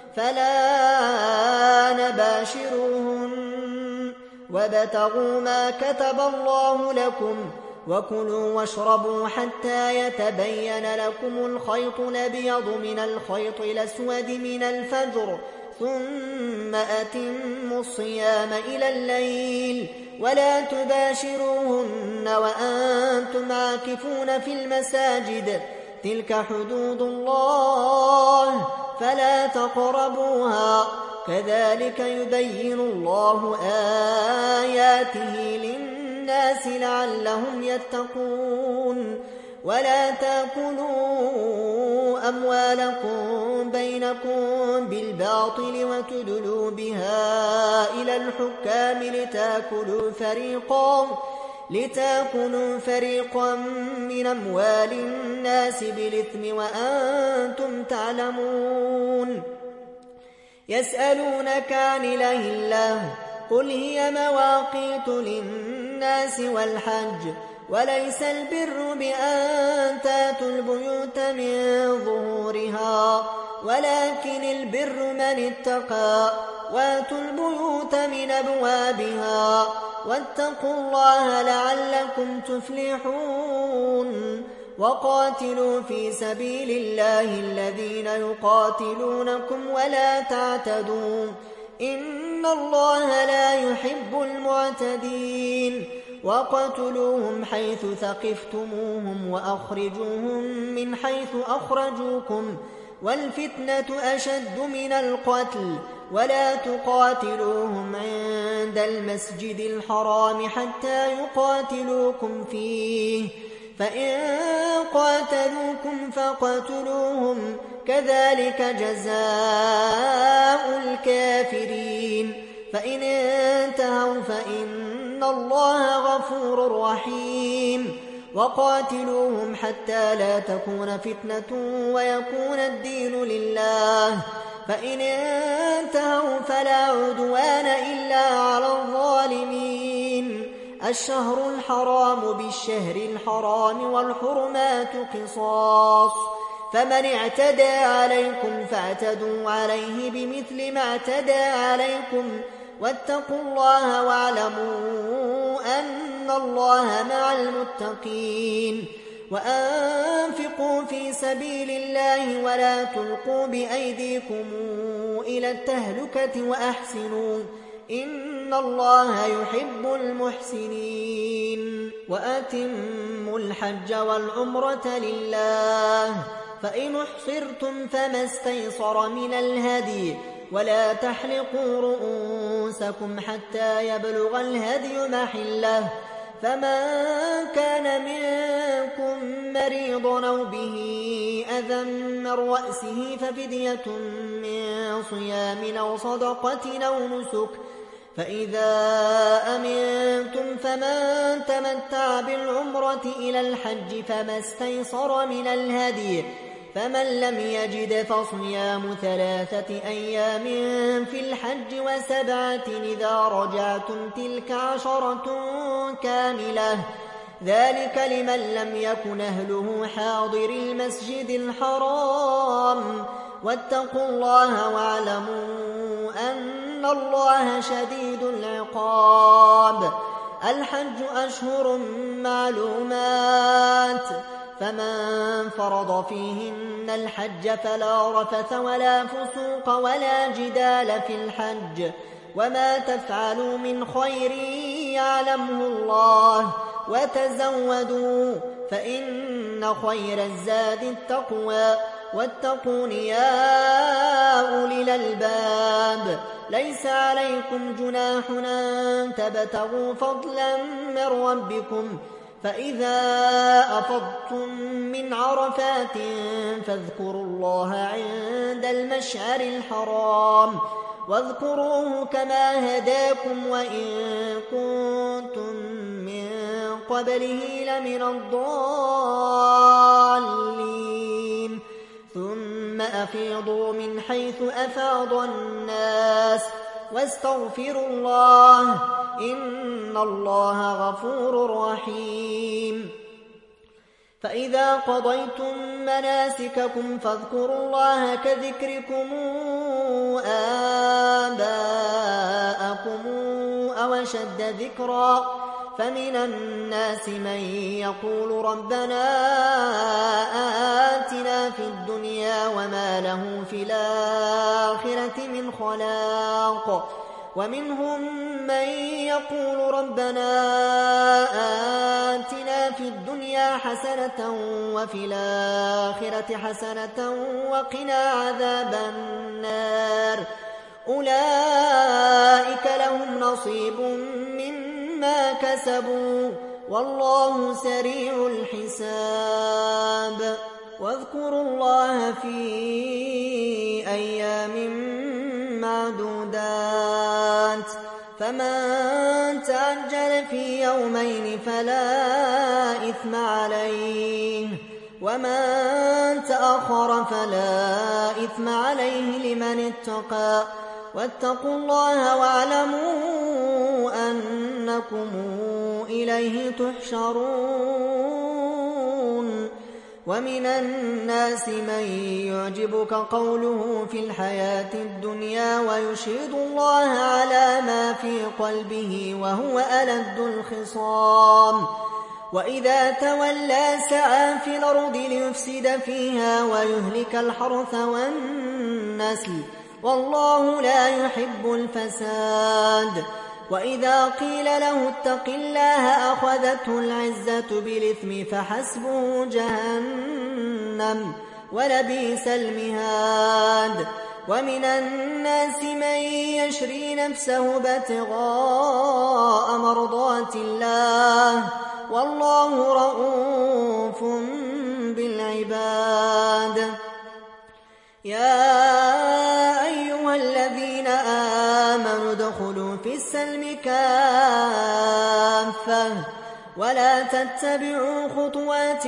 فلا نباشروهن وابتغوا ما كتب الله لكم وكلوا واشربوا حتى يتبين لكم الخيط الأبيض من الخيط الأسود من الفجر ثم أتموا الصيام إلى الليل ولا تباشروهن وأنتم عاكفون في المساجد تلك حدود الله فلا تقربوها كذلك يبين الله آياته للناس لعلهم يتقون ولا تأكلوا أموالكم بينكم بالباطل وتدلوا بها إلى الحكام لتأكلوا فريقا لتأكلوا فريقا من أموال الناس بالإثم وأنتم تعلمون يسألونك عن إله الله قل هي مواقيت للناس والحج وليس البر بأن تأتوا البيوت من ظهورها ولكن البر من اتقى واتوا البيوت من أبوابها واتقوا الله لعلكم تفلحون وقاتلوا في سبيل الله الذين يقاتلونكم ولا تعتدوا إن الله لا يحب المعتدين وقتلوهم حيث ثقفتموهم وأخرجوهم من حيث أخرجوكم والفتنة أشد من القتل ولا تقاتلوهم عند المسجد الحرام حتى يقاتلوكم فيه فإن قاتلوكم فاقتلوهم كذلك جزاء الكافرين فإن انتهوا فإن الله غفور رحيم وقاتلوهم حتى لا تكون فتنة ويكون الدين لله فإن انتهوا فلا عدوان إلا على الظالمين الشهر الحرام بالشهر الحرام والحرمات قصاص فمن اعتدى عليكم فاعتدوا عليه بمثل ما اعتدى عليكم واتقوا الله واعلموا أن الله مع المتقين وأنفقوا في سبيل الله ولا تلقوا بأيديكم إلى التهلكة وأحسنوا إن الله يحب المحسنين وأتموا الحج والعمرة لله فإن احصرتم فما استيسر من الهدي ولا تحلقوا رؤوسكم حتى يبلغ الهدي محله فمن كان منكم مريضا أو به أذى من رأسه ففدية من صيام أو صدقة أو نسك فإذا أمنتم فمن تمتع بالعمرة إلى الحج فما استيسر من الهدي فمن لم يجد فصيام ثلاثة أيام في الحج وسبعة إذا رجعتم تلك عشرة كاملة ذلك لمن لم يكن أهله حاضر المسجد الحرام واتقوا الله واعلموا أن الله شديد العقاب الحج أشهر معلومات فمن فرض فيهن الحج فلا رفث ولا فسوق ولا جدال في الحج وما تفعلوا من خير يعلمه الله وتزودوا فإن خير الزاد التقوى واتقون يا أولي الألباب ليس عليكم جناح أن تبتغوا فضلا من ربكم فإذا أفضتم من عرفات فاذكروا الله عند المشعر الحرام واذكروه كما هداكم وإن كنتم من قبله لمن الضالين ثم أفيضوا من حيث أفاض الناس واستغفروا الله إن الله غفور رحيم فإذا قضيتم مناسككم فاذكروا الله كذكركم آباءكم أو أشد ذكرا فمن الناس من يقول ربنا آتنا في الدنيا وما له في الآخرة من خلاق ومنهم من يقول ربنا آتنا في الدنيا حسنة وفي الآخرة حسنة وقنا عذاب النار أولئك لهم نصيب مما كسبوا والله سريع الحساب. واذكروا الله في أيام معدودات فمن تعجل في يومين فلا إثم عليه ومن تأخر فلا إثم عليه لمن اتقى واتقوا الله واعلموا أنكم إليه تحشرون. ومن الناس من يعجبك قوله في الحياة الدنيا ويشهد الله على ما في قلبه وهو ألد الخصام وإذا تولى سعى في الأرض ليفسد فيها ويهلك الحرث والنسل والله لا يحب الفساد. وإذا قيل له اتق الله أخذته العزة بالإثم فحسبه جهنم ولبئس المهاد. ومن الناس من يشري نفسه ابتغاء مرضات الله والله رؤوف بالعباد. يا أيها الذين آمنوا ادخلوا في السلم كافة ولا تتبعوا خطوات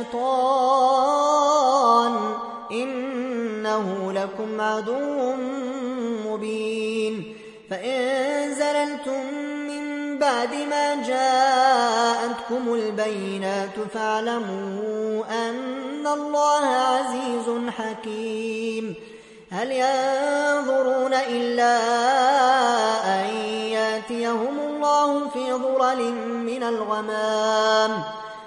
الشيطان إنه لكم عدو مبين. فإن زللتم من بعد ما جاءتكم البينات فاعلموا أن الله عزيز حكيم. هل ينظرون إلا أن يأتيهم الله في ظلل من الغمام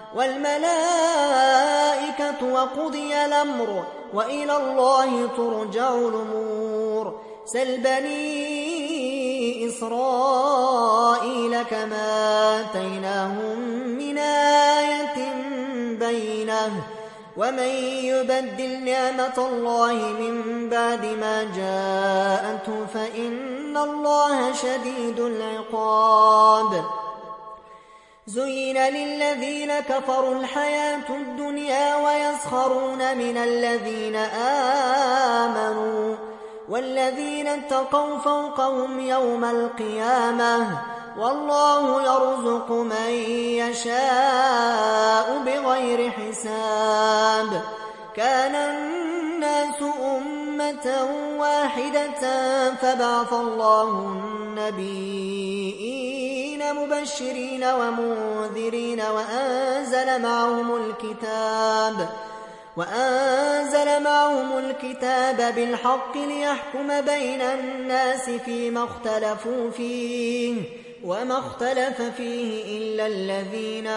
والملائكة وقضي الأمر وإلى الله ترجع الأمور. سل بني إسرائيل كما آتيناهم من آية بينة ومن يبدل نعمة الله من بعد ما جاءته فإن الله شديد العقاب. زين للذين كفروا الحياة الدنيا ويسخرون من الذين آمنوا والذين اتقوا فوقهم يوم القيامة والله يرزق من يشاء بغير حساب. كان الناس أمة واحدة فبعث الله النبيين مبشرين ومنذرين وأنزل معهم الكتاب وأنزل معهم الكتاب بالحق ليحكم بين الناس فيما اختلفوا فيه وما اختلف فيه إلا الذين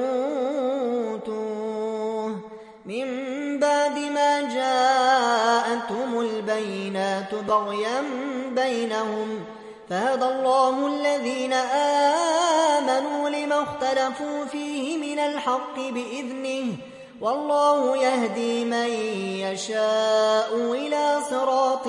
أوتوه من بعد ما جاءتهم البينات بغيا بينهم فهدى الله الذين آمنوا لما اختلفوا فيه من الحق بإذنه والله يهدي من يشاء إلى صراط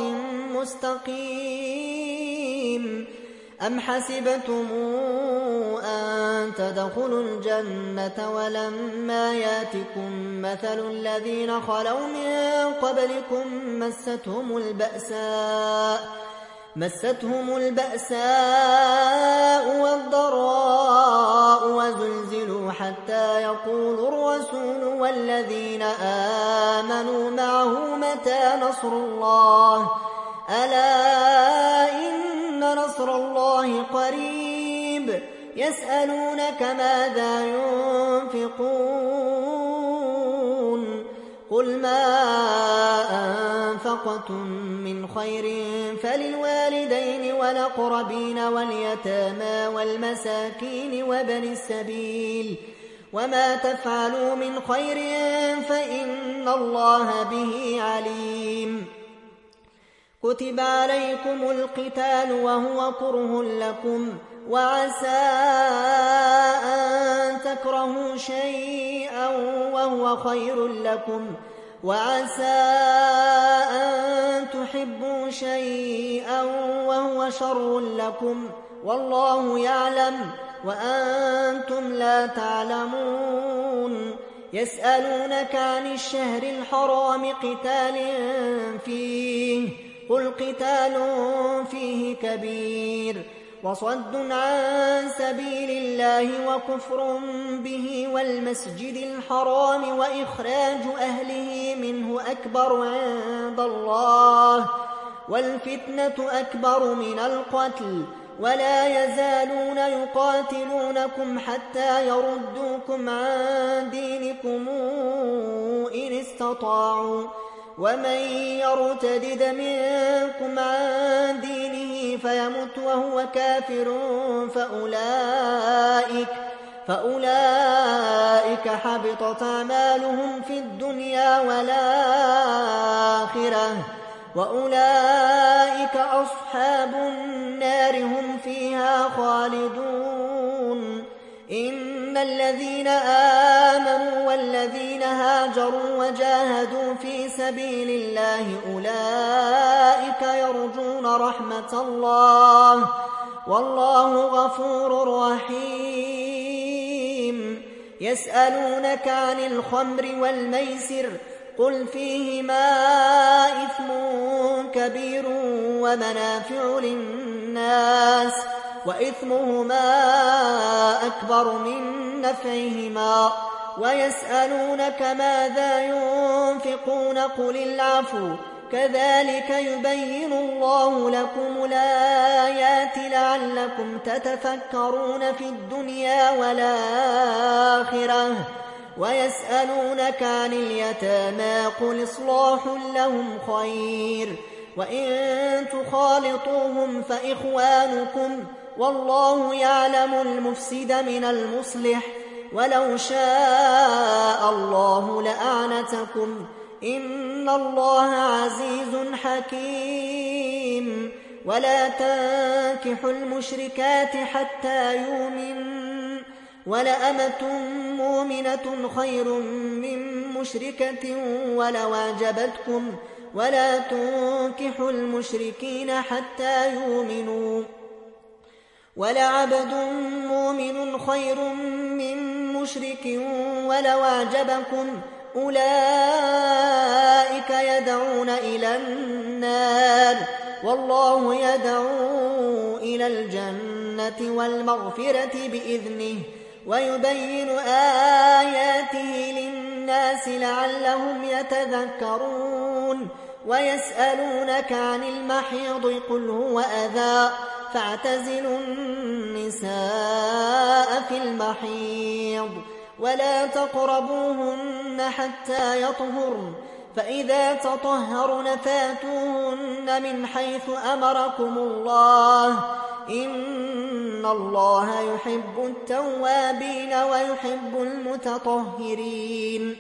مستقيم. أم حسبتم أن تدخلوا الجنة ولما ياتكم مثل الذين خلوا من قبلكم مستهم البأساء مستهم البأساء والضراء وزلزلوا حتى يقول الرسول والذين آمنوا معه متى نصر الله ألا إن نصر الله قريب. يسألونك ماذا ينفقون قل ما أنفقتم من خير فللوالدين والأقربين واليتامى والمساكين وابن السبيل وما تفعلوا من خير فإن الله به عليم. كتب عليكم القتال وهو كره لكم وعسى أن تكرهوا شيئا وهو خير لكم وعسى أن تحبوا شيئا وهو شر لكم والله يعلم وأنتم لا تعلمون. يسألونك عن الشهر الحرام قتال فيه قل قتال فيه كبير وصد عن سبيل الله وكفر به والمسجد الحرام وإخراج أهله منه أكبر عند الله والفتنة أكبر من القتل ولا يزالون يقاتلونكم حتى يردوكم عن دينكم إن استطاعوا ومن يرتدد منكم عن دينه فيمت وهو كافر فأولئك, فأولئك حبطت أعمالهم في الدنيا والآخرة وأولئك أصحاب النار هم فيها خالدون. إن الذين آمنوا والذين هاجروا وجاهدوا في سبيل الله أولئك يرجون رحمة الله والله غفور رحيم. يسألونك عن الخمر والميسر قل فيهما إثم كبير ومنافع للناس وإثمهما أكبر من نفعهما ويسألونك ماذا ينفقون قل العفو كذلك يبين الله لكم الآيات لعلكم تتفكرون في الدنيا والآخرة. ويسألونك عن اليتامى قل إصلاح لهم خير وإن تخالطوهم فإخوانكم والله يعلم المفسد من المصلح ولو شاء الله لأعنتكم إن الله عزيز حكيم. ولا تنكحوا المشركات حتى يؤمنوا ولأمة مؤمنة خير من مشركة ولو أعجبتكم ولا تنكحوا المشركين حتى يؤمنوا ولعبد مؤمن خير من مشرك ولو أعجبكم أولئك يدعون إلى النار والله يدعو إلى الجنة والمغفرة بإذنه ويبين آياته للناس لعلهم يتذكرون. ويسألونك عن المحيض قل هو أذى فاعتزلوا النساء في المحيض ولا تقربوهن حتى يطهرن فإذا تطهرن فاتوهن من حيث أمركم الله إن الله يحب التوابين ويحب المتطهرين.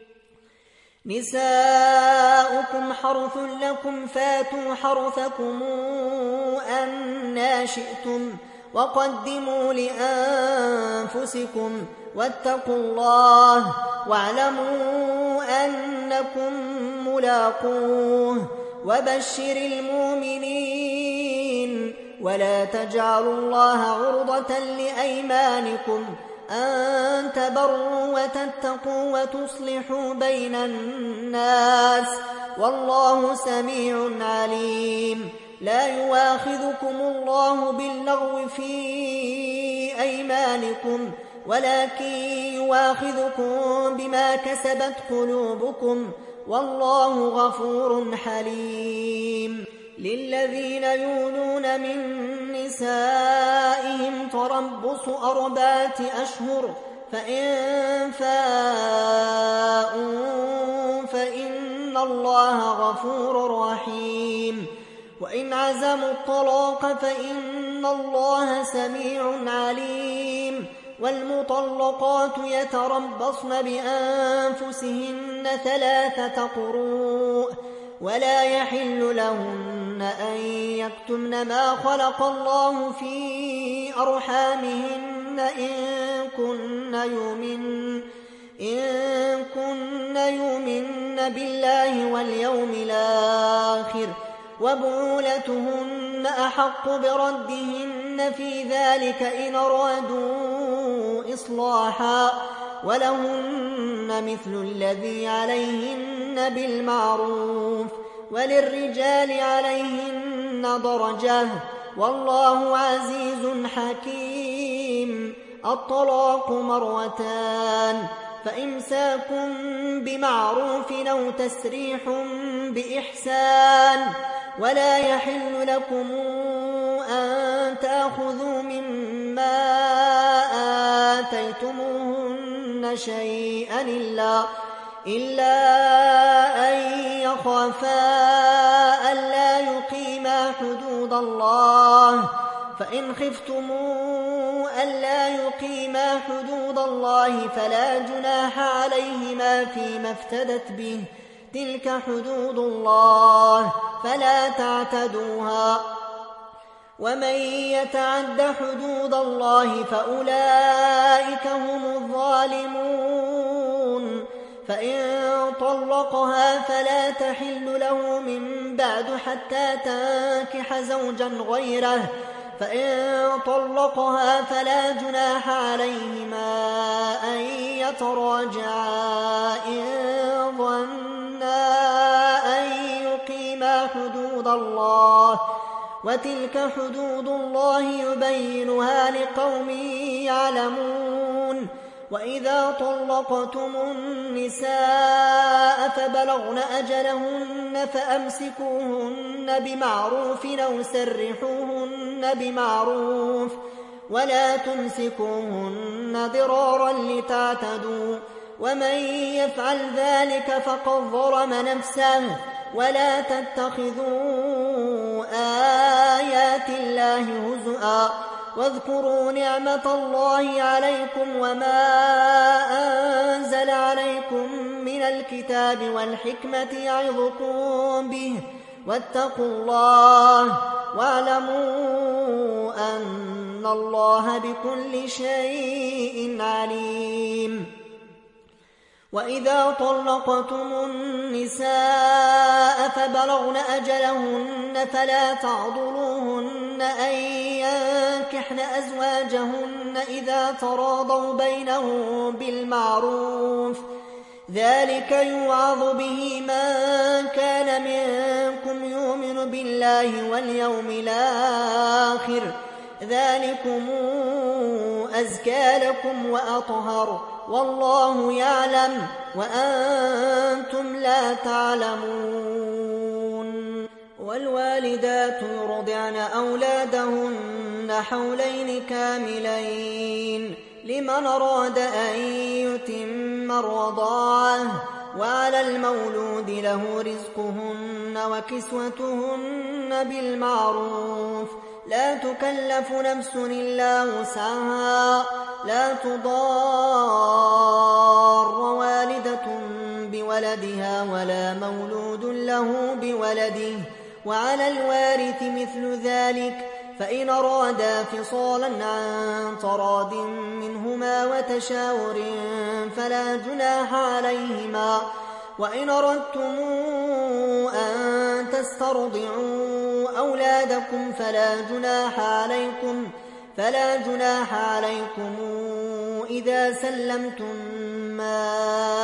نساؤكم حرث لكم فاتوا حرثكم أنى شئتم وقدموا لأنفسكم واتقوا الله واعلموا أنكم ملاقوه وبشر المؤمنين. ولا تجعلوا الله عرضة لأيمانكم أن تبروا وتتقوا وتصلحوا بين الناس والله سميع عليم. لا يواخذكم الله باللغو في أيمانكم ولكن يواخذكم بما كسبت قلوبكم والله غفور حليم. للذين يولون من نسائهم تربص أربعة أشهر فإن فاءوا فإن الله غفور رحيم. وإن عزموا الطلاق فإن الله سميع عليم. والمطلقات يتربصن بأنفسهن ثلاثة قروء ولا يحل لهن أن يكتمن ما خلق الله في أرحامهن إن كن يؤمن إن كن يؤمن بالله واليوم الآخر وبعولتهن أحق بردهن في ذلك إن أرادوا إصلاحا ولهن مثل الذي عليهن بالمعروف وللرجال عليهن درجة والله عزيز حكيم. الطلاق مرتان فإمساك بمعروف أو تسريح بإحسان ولا يحل لكم أن تأخذوا مما آتيتموهن شيئا إلا, إلا أن يخافا ألا يقيما حدود الله فإن خفتموا ألا يقيما حدود الله فلا جناح عليهما فيما افتدت به تلك حدود الله فلا تعتدوها ومن يتعد حدود الله فأولئك هم الظالمون. فإن طلقها فلا تحل له من بعد حتى تنكح زوجا غيره فإن طلقها فلا جناح عليهما أن يتراجعا إن ظنا أن يقيما حدود الله وتلك حدود الله يبينها لقوم يعلمون. وإذا طلقتم النساء فبلغن أجلهن فأمسكوهن بمعروف أو سرحوهن بمعروف ولا تمسكوهن ضرارا لتعتدوا ومن يفعل ذلك فقد ظلم نفسه ولا تتخذوا آيات الله هزؤا واذكروا نعمة الله عليكم وما أنزل عليكم من الكتاب والحكمة يعظكم به واتقوا الله واعلموا أن الله بكل شيء عليم. وإذا طلقتم النساء فبلغن أجلهن فلا تعضلوهن أن ينكحن أزواجهن إذا تراضوا بينهم بالمعروف ذلك يوعظ به من كان منكم يؤمن بالله واليوم الآخر ذلكم أزكى لكم وأطهر والله يعلم وأنتم لا تعلمون. والوالدات يرضعن أولادهن حولين كاملين لمن أراد أن يتم الرضاعة وعلى المولود له رزقهن وكسوتهن بالمعروف لا تكلف نفس إلا وسعها لا تضار والدة بولدها ولا مولود له بولده وعلى الوارث مثل ذلك فإن أرادا فصالا عن تراض منهما وتشاور فلا جناح عليهما. وإن أردتم أن تسترضعوا أولادكم فلا جناح عليكم فلا جناح عليكم إذا سلمتم ما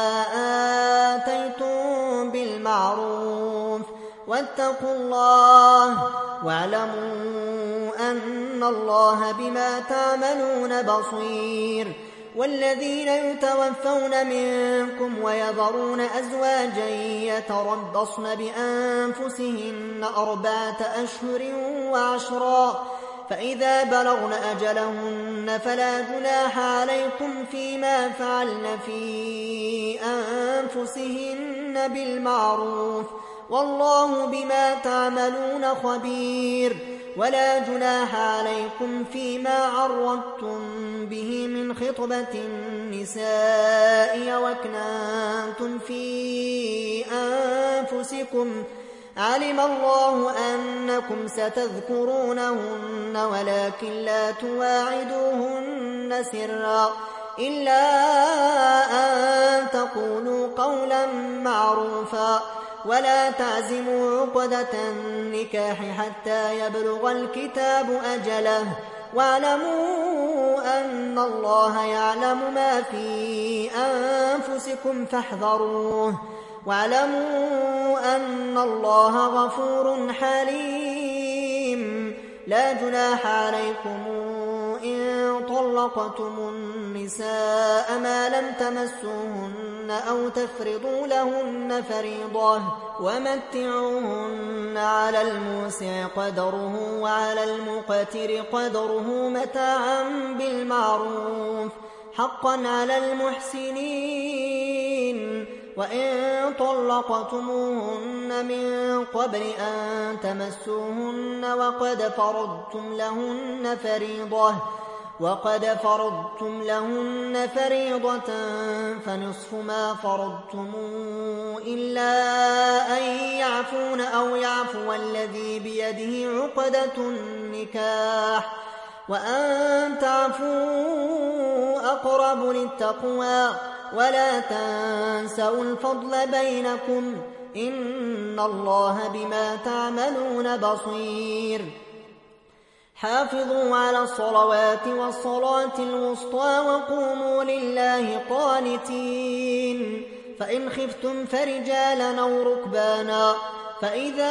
آتيتم بالمعروف واتقوا الله واعلموا أن الله بما تعملون بصير. والذين يتوفون منكم ويذرون أزواجا يتربصن بأنفسهن أربعة أشهر وعشرا فإذا بلغن أجلهن فلا جناح عليكم فيما فعلن في أنفسهن بالمعروف والله بما تعملون خبير. ولا جناح عليكم فيما عرضتم به من خطبة النساء وأكننتم في أنفسكم علم الله أنكم ستذكرونهن ولكن لا تواعدوهن سرا إلا أن تقولوا قولا معروفا ولا تعزموا عقدة النكاح حتى يبلغ الكتاب أجله واعلموا أن الله يعلم ما في أنفسكم فاحذروه واعلموا أن الله غفور حليم. لا جناح عليكم إن طلقتم النساء ما لم تمسوهن أو تفرضوا لهن فريضة ومتعوهن على الموسع قدره وعلى المقتر قدره متاعا بالمعروف حقا على المحسنين. وإن طلقتموهن من قبل أن تمسوهن وقد فرضتم لهن فريضة وقد فرضتم لهن فريضة فنصف ما فرضتم إلا أن يعفون أو يعفو الذي بيده عقدة النكاح وأن تعفوا أقرب للتقوى ولا تنسوا الفضل بينكم إن الله بما تعملون بصير. حافظوا على الصلوات والصلاة الوسطى وقوموا لله قانتين. فإن خفتم فرجالا أو ركبانا فإذا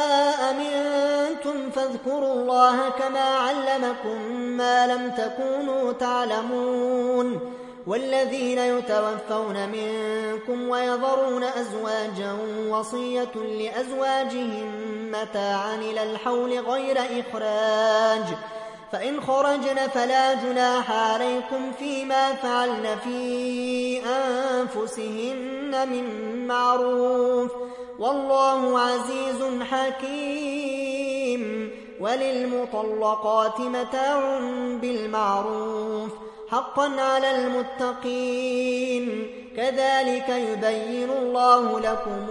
أمنتم فاذكروا الله كما علمكم ما لم تكونوا تعلمون. والذين يتوفون منكم ويذرون أزواجا وصية لأزواجهم متاعا إلى الحول غير إخراج فإن خرجن فلا جناح عليكم فيما فعلن في أنفسهن من معروف والله عزيز حكيم. وللمطلقات متاع بالمعروف حقا على المتقين. كذلك يبين الله لكم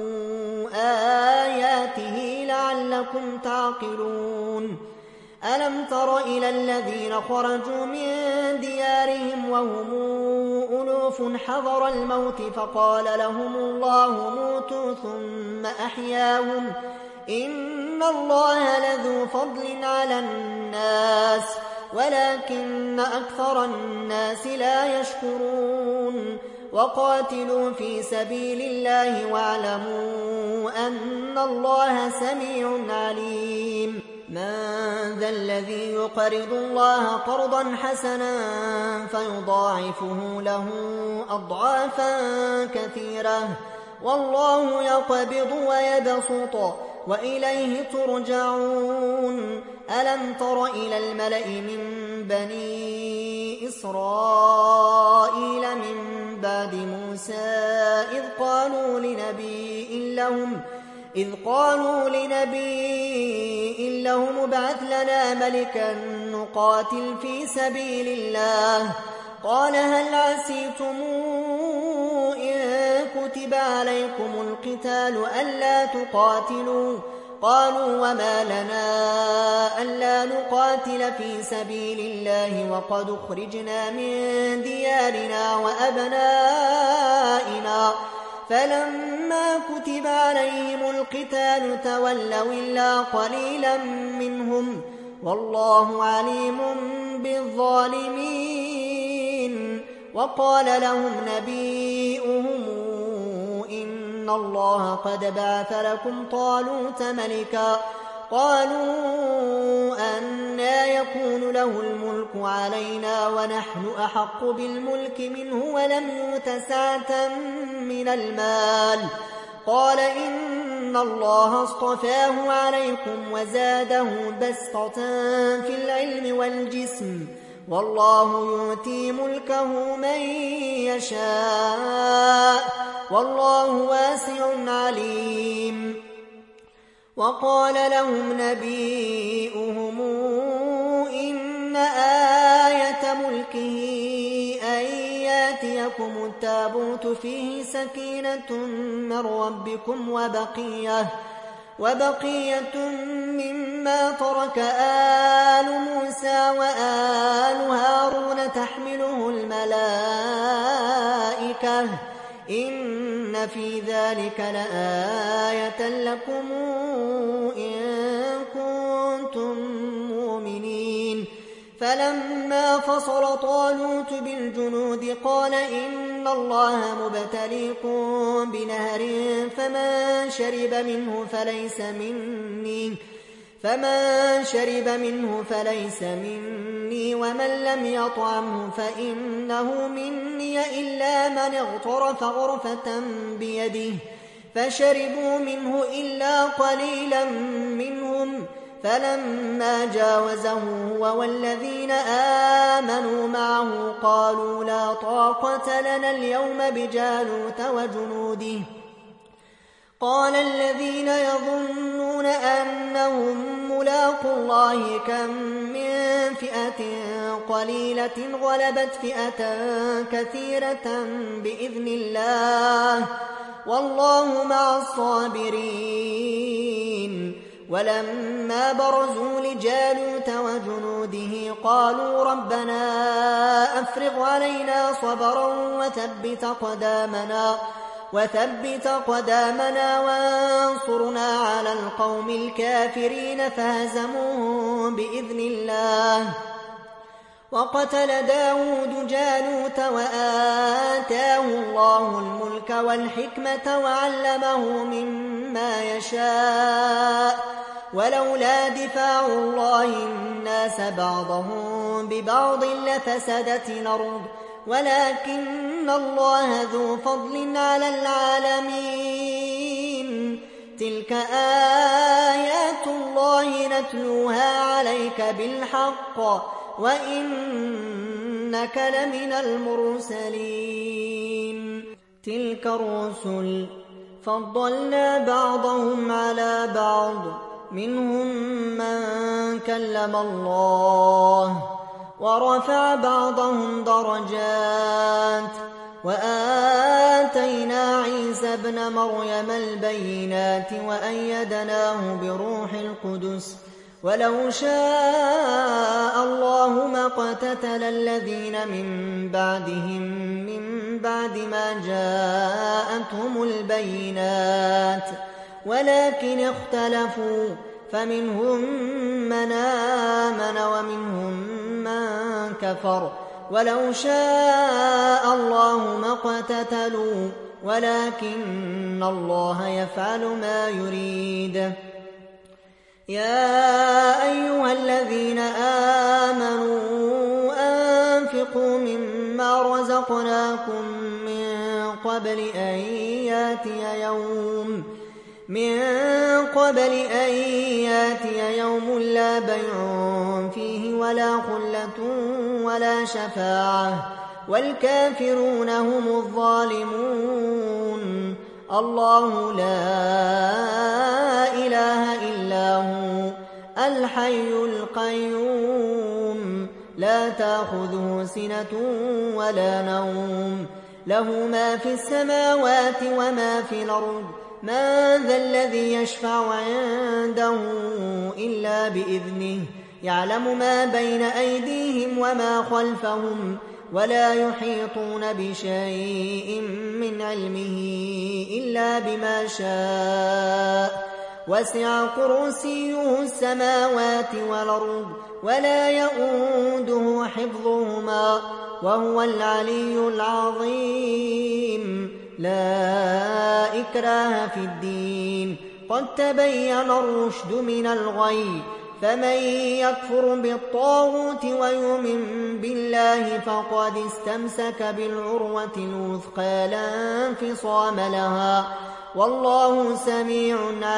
آياته لعلكم تعقلون. ألم تر إلى الذين خرجوا من ديارهم وهم ألوف حذر الموت فقال لهم الله موتوا ثم أحياهم إن الله لذو فضل على الناس ولكن أكثر الناس لا يشكرون. وقاتلوا في سبيل الله واعلموا أن الله سميع عليم. من ذا الذي يقرض الله قرضا حسنا فيضاعفه له أضعافا كثيرة والله يقبض ويبسط وإليه ترجعون. ألم تر إلى الملأ من بني إسرائيل من بعد موسى إذ قالوا لنبي لهم إذ قالوا لنبي لهم ابعث لنا ملكا نقاتل في سبيل الله قال هل عسيتم إن كتب عليكم القتال ألا تقاتلوا قالوا وما لنا ألا نقاتل في سبيل الله وقد أخرجنا من ديارنا وأبنائنا فلما كتب عليهم القتال تولوا إلا قليلا منهم والله عليم بالظالمين. وقال لهم نبيئهم إن الله قد بعث لكم طالوت ملكا قالوا أنى يكون له الملك علينا ونحن أحق بالملك منه ولم يؤت سعة من المال قال إن الله اصطفاه عليكم وزاده بسطة في العلم والجسم والله يؤتي ملكه من يشاء والله واسع عليم. وقال لهم نبيئهم إن آية ملكه أن ياتيكم التابوت فيه سكينة من ربكم وبقية وبقية مما ترك آل موسى وآل هارون تحمله الملائكة الله إن في ذلك لآية لكم إن كنتم مؤمنين فلما فصل طالوت بالجنود قال إن الله مبتليكم بنهر فمن شرب منه فليس مني فمن شرب منه فليس مني ومن لم يطعمه فإنه مني إلا من اغترف غرفة بيده فشربوا منه إلا قليلا منهم فلما جاوزه هو والذين آمنوا معه قالوا لا طاقة لنا اليوم بجالوت وجنوده قال الذين يظنون أنهم ملاقوا الله كم من فئة قليلة غلبت فئة كثيرة بإذن الله والله مع الصابرين ولما برزوا لجالوت وجنوده قالوا ربنا أفرغ علينا صبرا وثبت قدامنا وثبت قدامنا وانصرنا على القوم الكافرين فهزموهم بإذن الله وقتل داود جالوت وآتاه الله الملك والحكمة وعلمه مما يشاء ولولا دفاع الله الناس بعضهم ببعض لفسدت الأرض ولكن الله ذو فضل على العالمين تلك آيات الله نتلوها عليك بالحق وإنك لمن المرسلين تلك الرسل فضلنا بعضهم على بعض منهم من كلم الله ورفع بعضهم درجات وآتينا عيسى ابن مريم البينات وأيدناه بروح القدس ولو شاء الله ما اقتتل الذين من بعدهم من بعد ما جاءتهم البينات ولكن اختلفوا فمنهم من آمن ومنهم من كفر ولو شاء الله ما اقتتلوا ولكن الله يفعل ما يريد يا أيها الذين آمنوا أنفقوا مما رزقناكم من قبل أن ياتي يوم من قبل أن ياتي يوم لا بيع فيه ولا خلة ولا شفاعة والكافرون هم الظالمون الله لا إله إلا هو الحي القيوم لا تأخذه سنة ولا نوم له ما في السماوات وما في الأرض من ذا الذي يشفع عنده إلا بإذنه يعلم ما بين أيديهم وما خلفهم ولا يحيطون بشيء من علمه إلا بما شاء وسع كرسيه السماوات والأرض ولا يؤوده حفظهما وهو العلي العظيم لا إكراه في الدين قد تبين الرشد من الغي فمن يكفر بالطاغوت ويؤمن بالله فقد استمسك بالعروة الوثقى لا انفصام لها والله سميع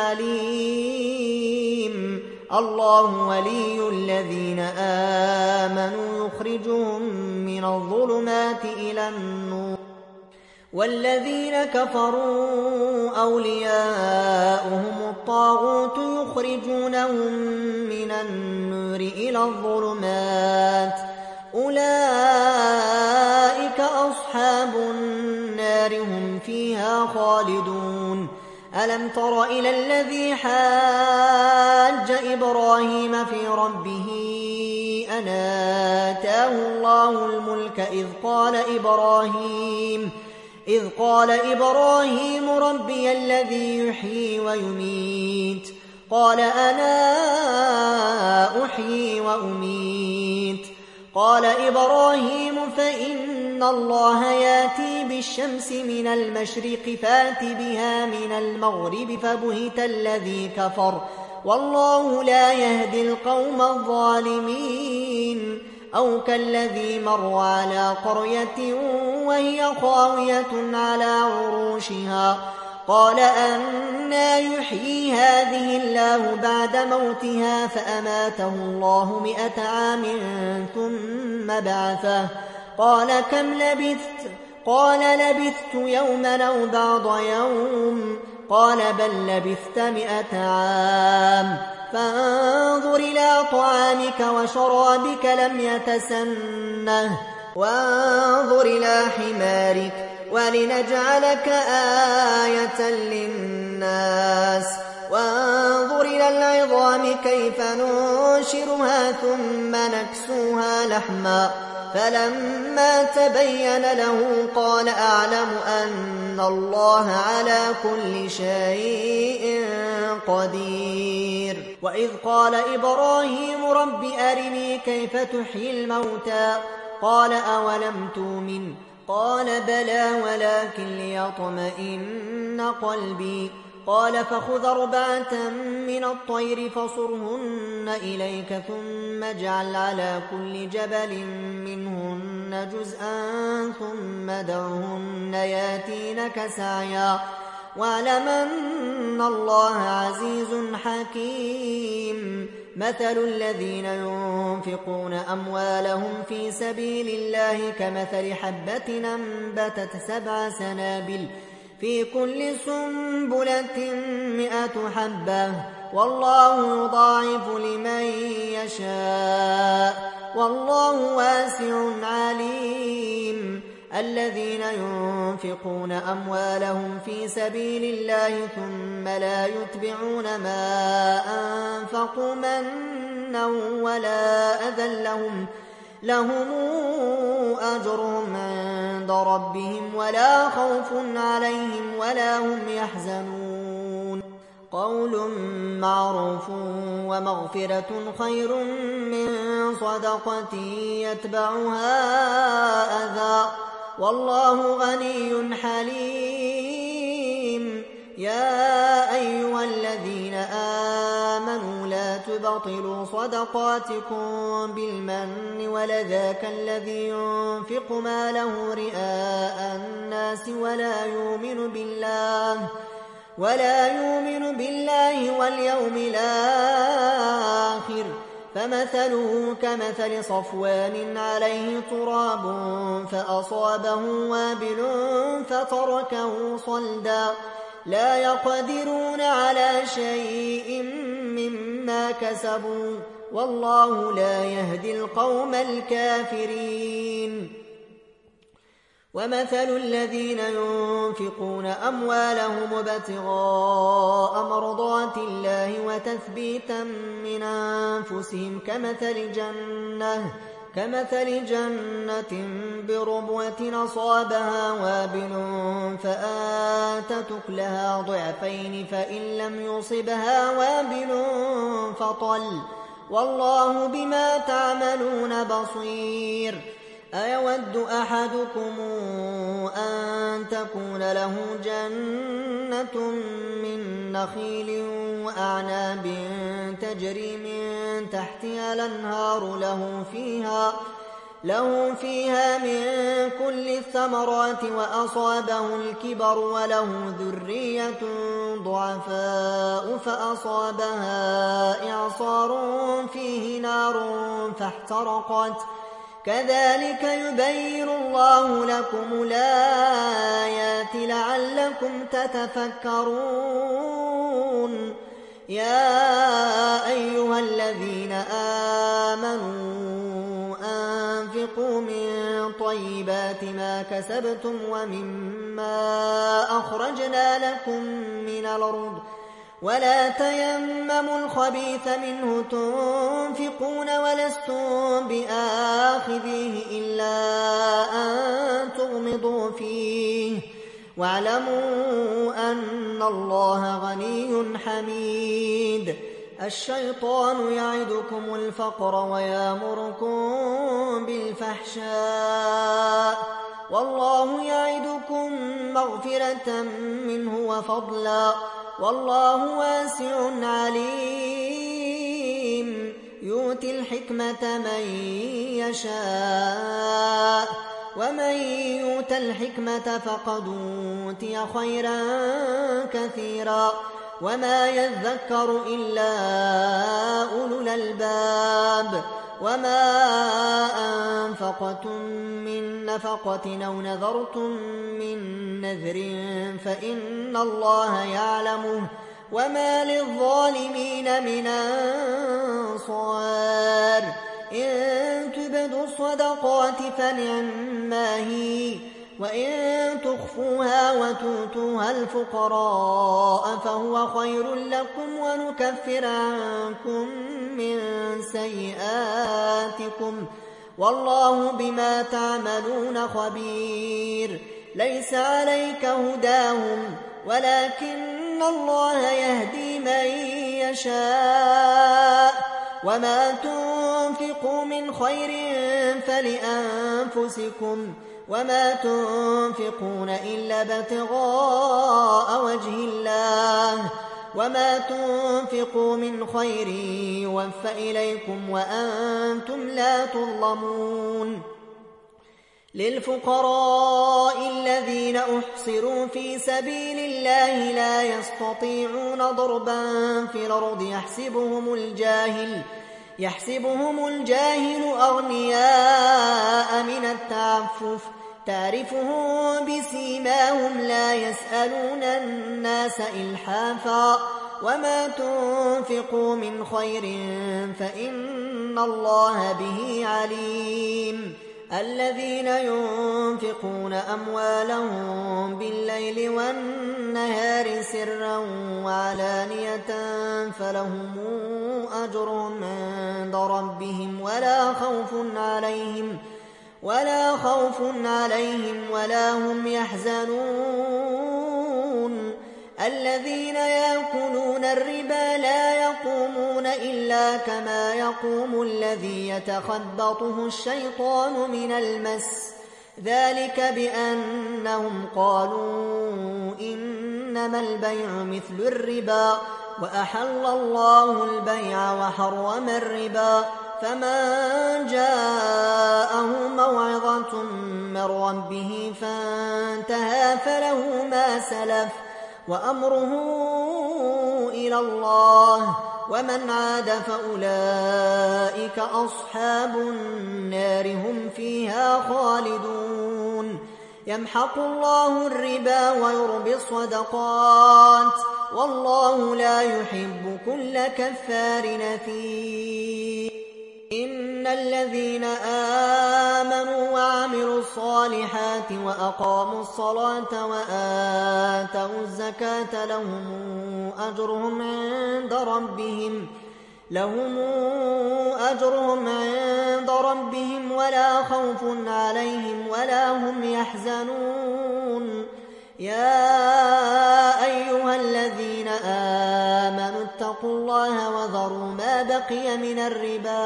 عليم الله ولي الذين آمنوا يخرجهم من الظلمات إلى النور والذين كفروا أولياؤهم الطاغوت يخرجونهم من النور إلى الظلمات أولئك أصحاب النار هم فيها خالدون ألم تر إلى الذي حاج إبراهيم في ربه أن آتاه الله الملك إذ قال إبراهيم إذ قال إبراهيم ربي الذي يحيي ويميت قال أنا أحيي وأميت قال إبراهيم فإن الله ياتي بالشمس من المشرق فات بها من المغرب فبهت الذي كفر والله لا يهدي القوم الظالمين أو كالذي مر على قرية وهي خاوية على عروشها قال أنى يحيي هذه الله بعد موتها فأماته الله مئة عام ثم بعثه قال كم لبثت قال لبثت يوما أو بعض يوم قال بل لبثت مئة عام فانظر إلى طعامك وشرابك لم يتسنه وانظر إلى حمارك ولنجعلك آية للناس وانظر إلى العظام كيف ننشرها ثم نكسوها لحما فلما تبين له قال أعلم أن الله على كل شيء قدير وإذ قال إبراهيم رب أرني كيف تحيي الموتى قال أولم تؤمن قال بلى ولكن ليطمئن قلبي قال فخذ أربعة من الطير فصرهن إليك ثم اجعل على كل جبل منهن جزءا ثم دعهن ياتينك سعيا واعلم أن الله عزيز حكيم مثل الذين ينفقون أموالهم في سبيل الله كمثل حبة أنبتت سبع سنابل في كل سنبلة مئة حبة والله يضاعف لمن يشاء والله واسع عليم الذين ينفقون أموالهم في سبيل الله ثم لا يتبعون ما أنفقوا منا ولا أذى لهم لهم أجرهم عند ربهم ولا خوف عليهم ولا هم يحزنون قول معروف ومغفرة خير من صدقة يتبعها أذى والله غني حليم يا أيها الذين آمنوا لا تبطلوا صدقاتكم بالمن ولذاك الذي ينفق ماله رئاء الناس ولا يؤمن بالله ولا يؤمن بالله واليوم الآخر فمثله كمثل صفوان عليه تراب فأصابه وابل فتركه صلدا لا يقدرون على شيء مما كسبوا والله لا يهدي القوم الكافرين ومثل الذين ينفقون أموالهم ابتغاء مرضات الله وتثبيتا من أنفسهم كمثل جنة كمثل جنة بربوة أصابها وابل فآتت أكلها ضعفين فإن لم يصبها وابل فطل والله بما تعملون بصير أيود أحدكم أن تكون له جنة من نخيل وأعناب تجري من تحتها الأنهار له فيها له فيها من كل الثمرات وأصابه الكبر وله ذرية ضعفاء فأصابها إعصار فيه نار فاحترقت كذلك يبين الله لكم الآيات لعلكم تتفكرون يا أيها الذين آمنوا أنفقوا من طيبات ما كسبتم ومما أخرجنا لكم من الأرض ولا تيمموا الخبيث منه تنفقون ولستم بآخذيه إلا أن تغمضوا فيه واعلموا أن الله غني حميد. الشيطان يعدكم الفقر ويأمركم بالفحشاء والله يعدكم مغفرة منه وفضلا والله واسع عليم. يؤتي الحكمة من يشاء ومن يؤت الحكمة فقد أوتي خيرا كثيرا وما يذكر إلا أولو الألباب. وما أنفقتم من نفقة أو نذرتم من نذر فإن الله يعلمه وما للظالمين من أنصار. إن تبدوا الصدقات فنعما هي وإن تخفوها وتؤتوها الفقراء فهو خير لكم ونكفر عنكم من سيئاتكم والله بما تعملون خبير. ليس عليك هداهم ولكن الله يهدي من يشاء وما تنفقوا من خير فلأنفسكم وما تنفقون إلا ابتغاء وجه الله وما تنفقوا من خير يوفى إليكم وأنتم لا تظلمون. للفقراء الذين أحصروا في سبيل الله لا يستطيعون ضربا في الأرض يحسبهم الجاهل يحسبهم الجاهل أغنياء من التعفف تعرفهم بسيماهم لا يسألون الناس إلحافا وما تنفقوا من خير فإن الله به عليم. الذين ينفقون أموالهم بالليل والنهار سرا وعلانية فلهم أجرهم عند ربهم ولا خوف عليهم ولا خوف عليهم ولا هم يحزنون. الذين يأكلون الربا لا يقومون إلا كما يقوم الذي يتخبطه الشيطان من المس ذلك بأنهم قالوا إنما البيع مثل الربا وأحل الله البيع وحرم الربا. فمن جاءه موعظة من ربه فانتهى فله ما سلف وأمره إلى الله ومن عاد فأولئك أصحاب النار هم فيها خالدون. يمحق الله الربا ويربي الصدقات والله لا يحب كل كفار نثير. إن الذين آمنوا وعملوا الصالحات وأقاموا الصلاة وآتوا الزكاة لهم أجرهم عند ربهم لهم أجرهم عند ربهم ولا خوف عليهم ولا هم يحزنون. يا أيها الذين آمنوا اتقوا الله وذروا ما بقي من الربا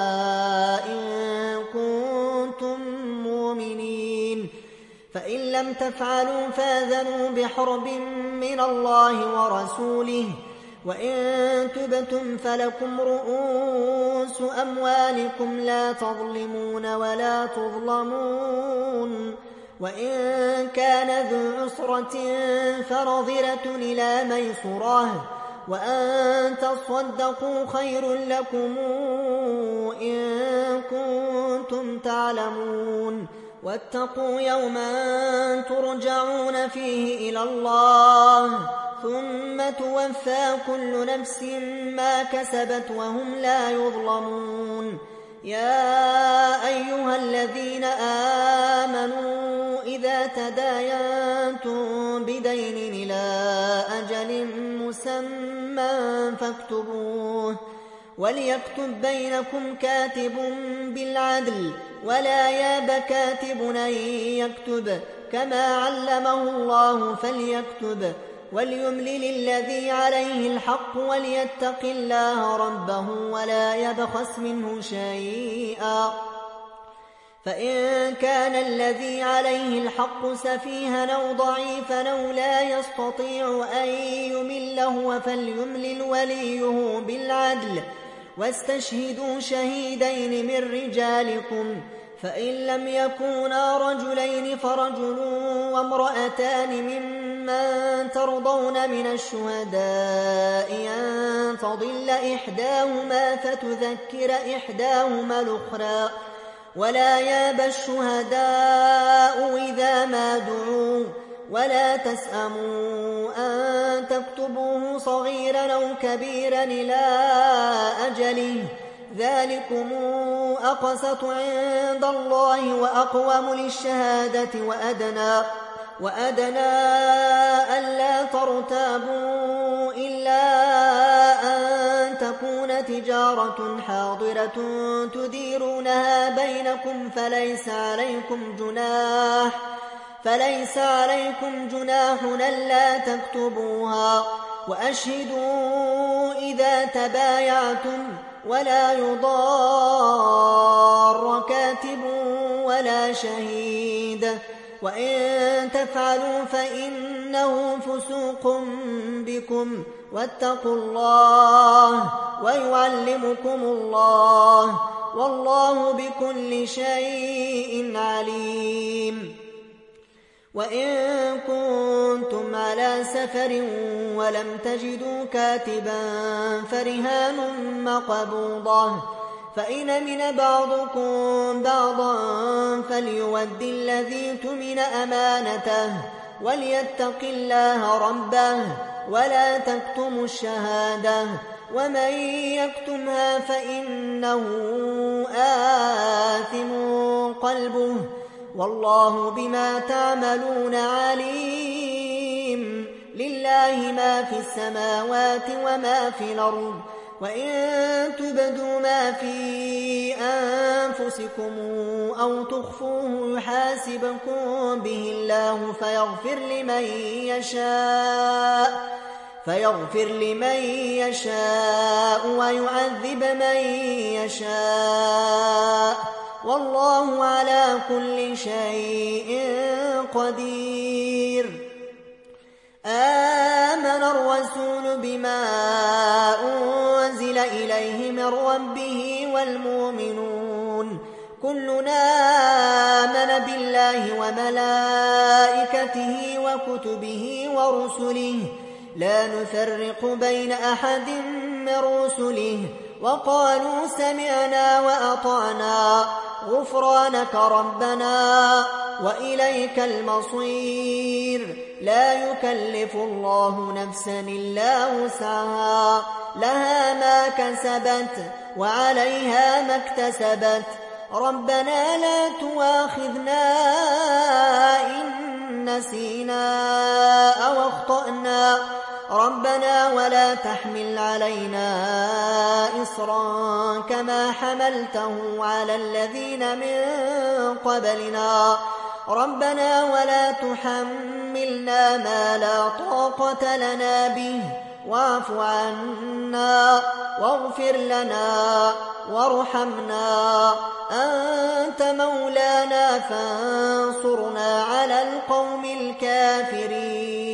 إن كنتم مؤمنين فإن لم تفعلوا فاذنوا بحرب من الله ورسوله وإن تبتم فلكم رؤوس أموالكم لا تظلمون ولا تظلمون. وإن كان ذو عسرة فنظرة إلى ميسرة وأن تصدقوا خير لكم إن كنتم تعلمون. واتقوا يوما ترجعون فيه إلى الله ثم توفى كل نفس ما كسبت وهم لا يظلمون. يا أيها الذين آمنوا إذا تداينتم بدين إلى أجل مسمى فاكتبوه وليكتب بينكم كاتب بالعدل ولا ياب كاتب أن يكتب كما علمه الله فليكتب وليملل الذي عليه الحق وليتق الله ربه ولا يبخس منه شيئا فإن كان الذي عليه الحق سفيها أو ضعيفا أو لا يستطيع أن يمله فليملل وليه بالعدل واستشهدوا شهيدين من رجالكم فإن لم يكونا رجلين فرجل وامرأتان ممن ترضون من الشهداء أن تضل إحداهما فتذكر إحداهما الأخرى ولا يابى الشهداء إذا ما دعوا ولا تسأموا أن تكتبوه صغيرا أو كبيرا إلى أجله ذلكم أقسط عند الله وأقوم للشهادة وأدنى, وأدنى ألا ترتابوا إلا أن تكون تجارة حاضرة تديرونها بينكم فليس عليكم جناح فليس عليكم جناح ألا تكتبوها وأشهدوا إذا تبايعتم ولا يضار كاتب ولا شهيد وإن تفعلوا فإنه فسوق بكم واتقوا الله ويعلمكم الله والله بكل شيء عليم وإن كنتم على سفر ولم تجدوا كاتبا فرهان مقبوضة فإن أمن بعضكم بعضا فليؤد الذي اؤتمن أمانته وليتق الله ربه ولا تكتموا الشهادة ومن يكتمها فإنه آثم قلبه والله بما تعملون عليم لله ما في السماوات وما في الأرض وإن تبدوا ما في أنفسكم أو تخفوه يحاسبكم به الله فيغفر لمن يشاء فيغفر لمن يشاء ويعذب من يشاء والله على كل شيء قدير آمن الرسول بما أنزل إليه من ربه والمؤمنون كلنا آمن بالله وملائكته وكتبه ورسله لا نفرق بين أحد من رسله وقالوا سمعنا وأطعنا غفرانك ربنا وإليك المصير لا يكلف الله نفسا إلا وسعها لها ما كسبت وعليها ما اكتسبت ربنا لا تؤاخذنا إن نسينا أو أخطأنا ربنا ولا تحمل علينا إصرا كما حملته على الذين من قبلنا ربنا ولا تحملنا ما لا طاقة لنا به واعف عنا واغفر لنا وارحمنا أنت مولانا فانصرنا على القوم الكافرين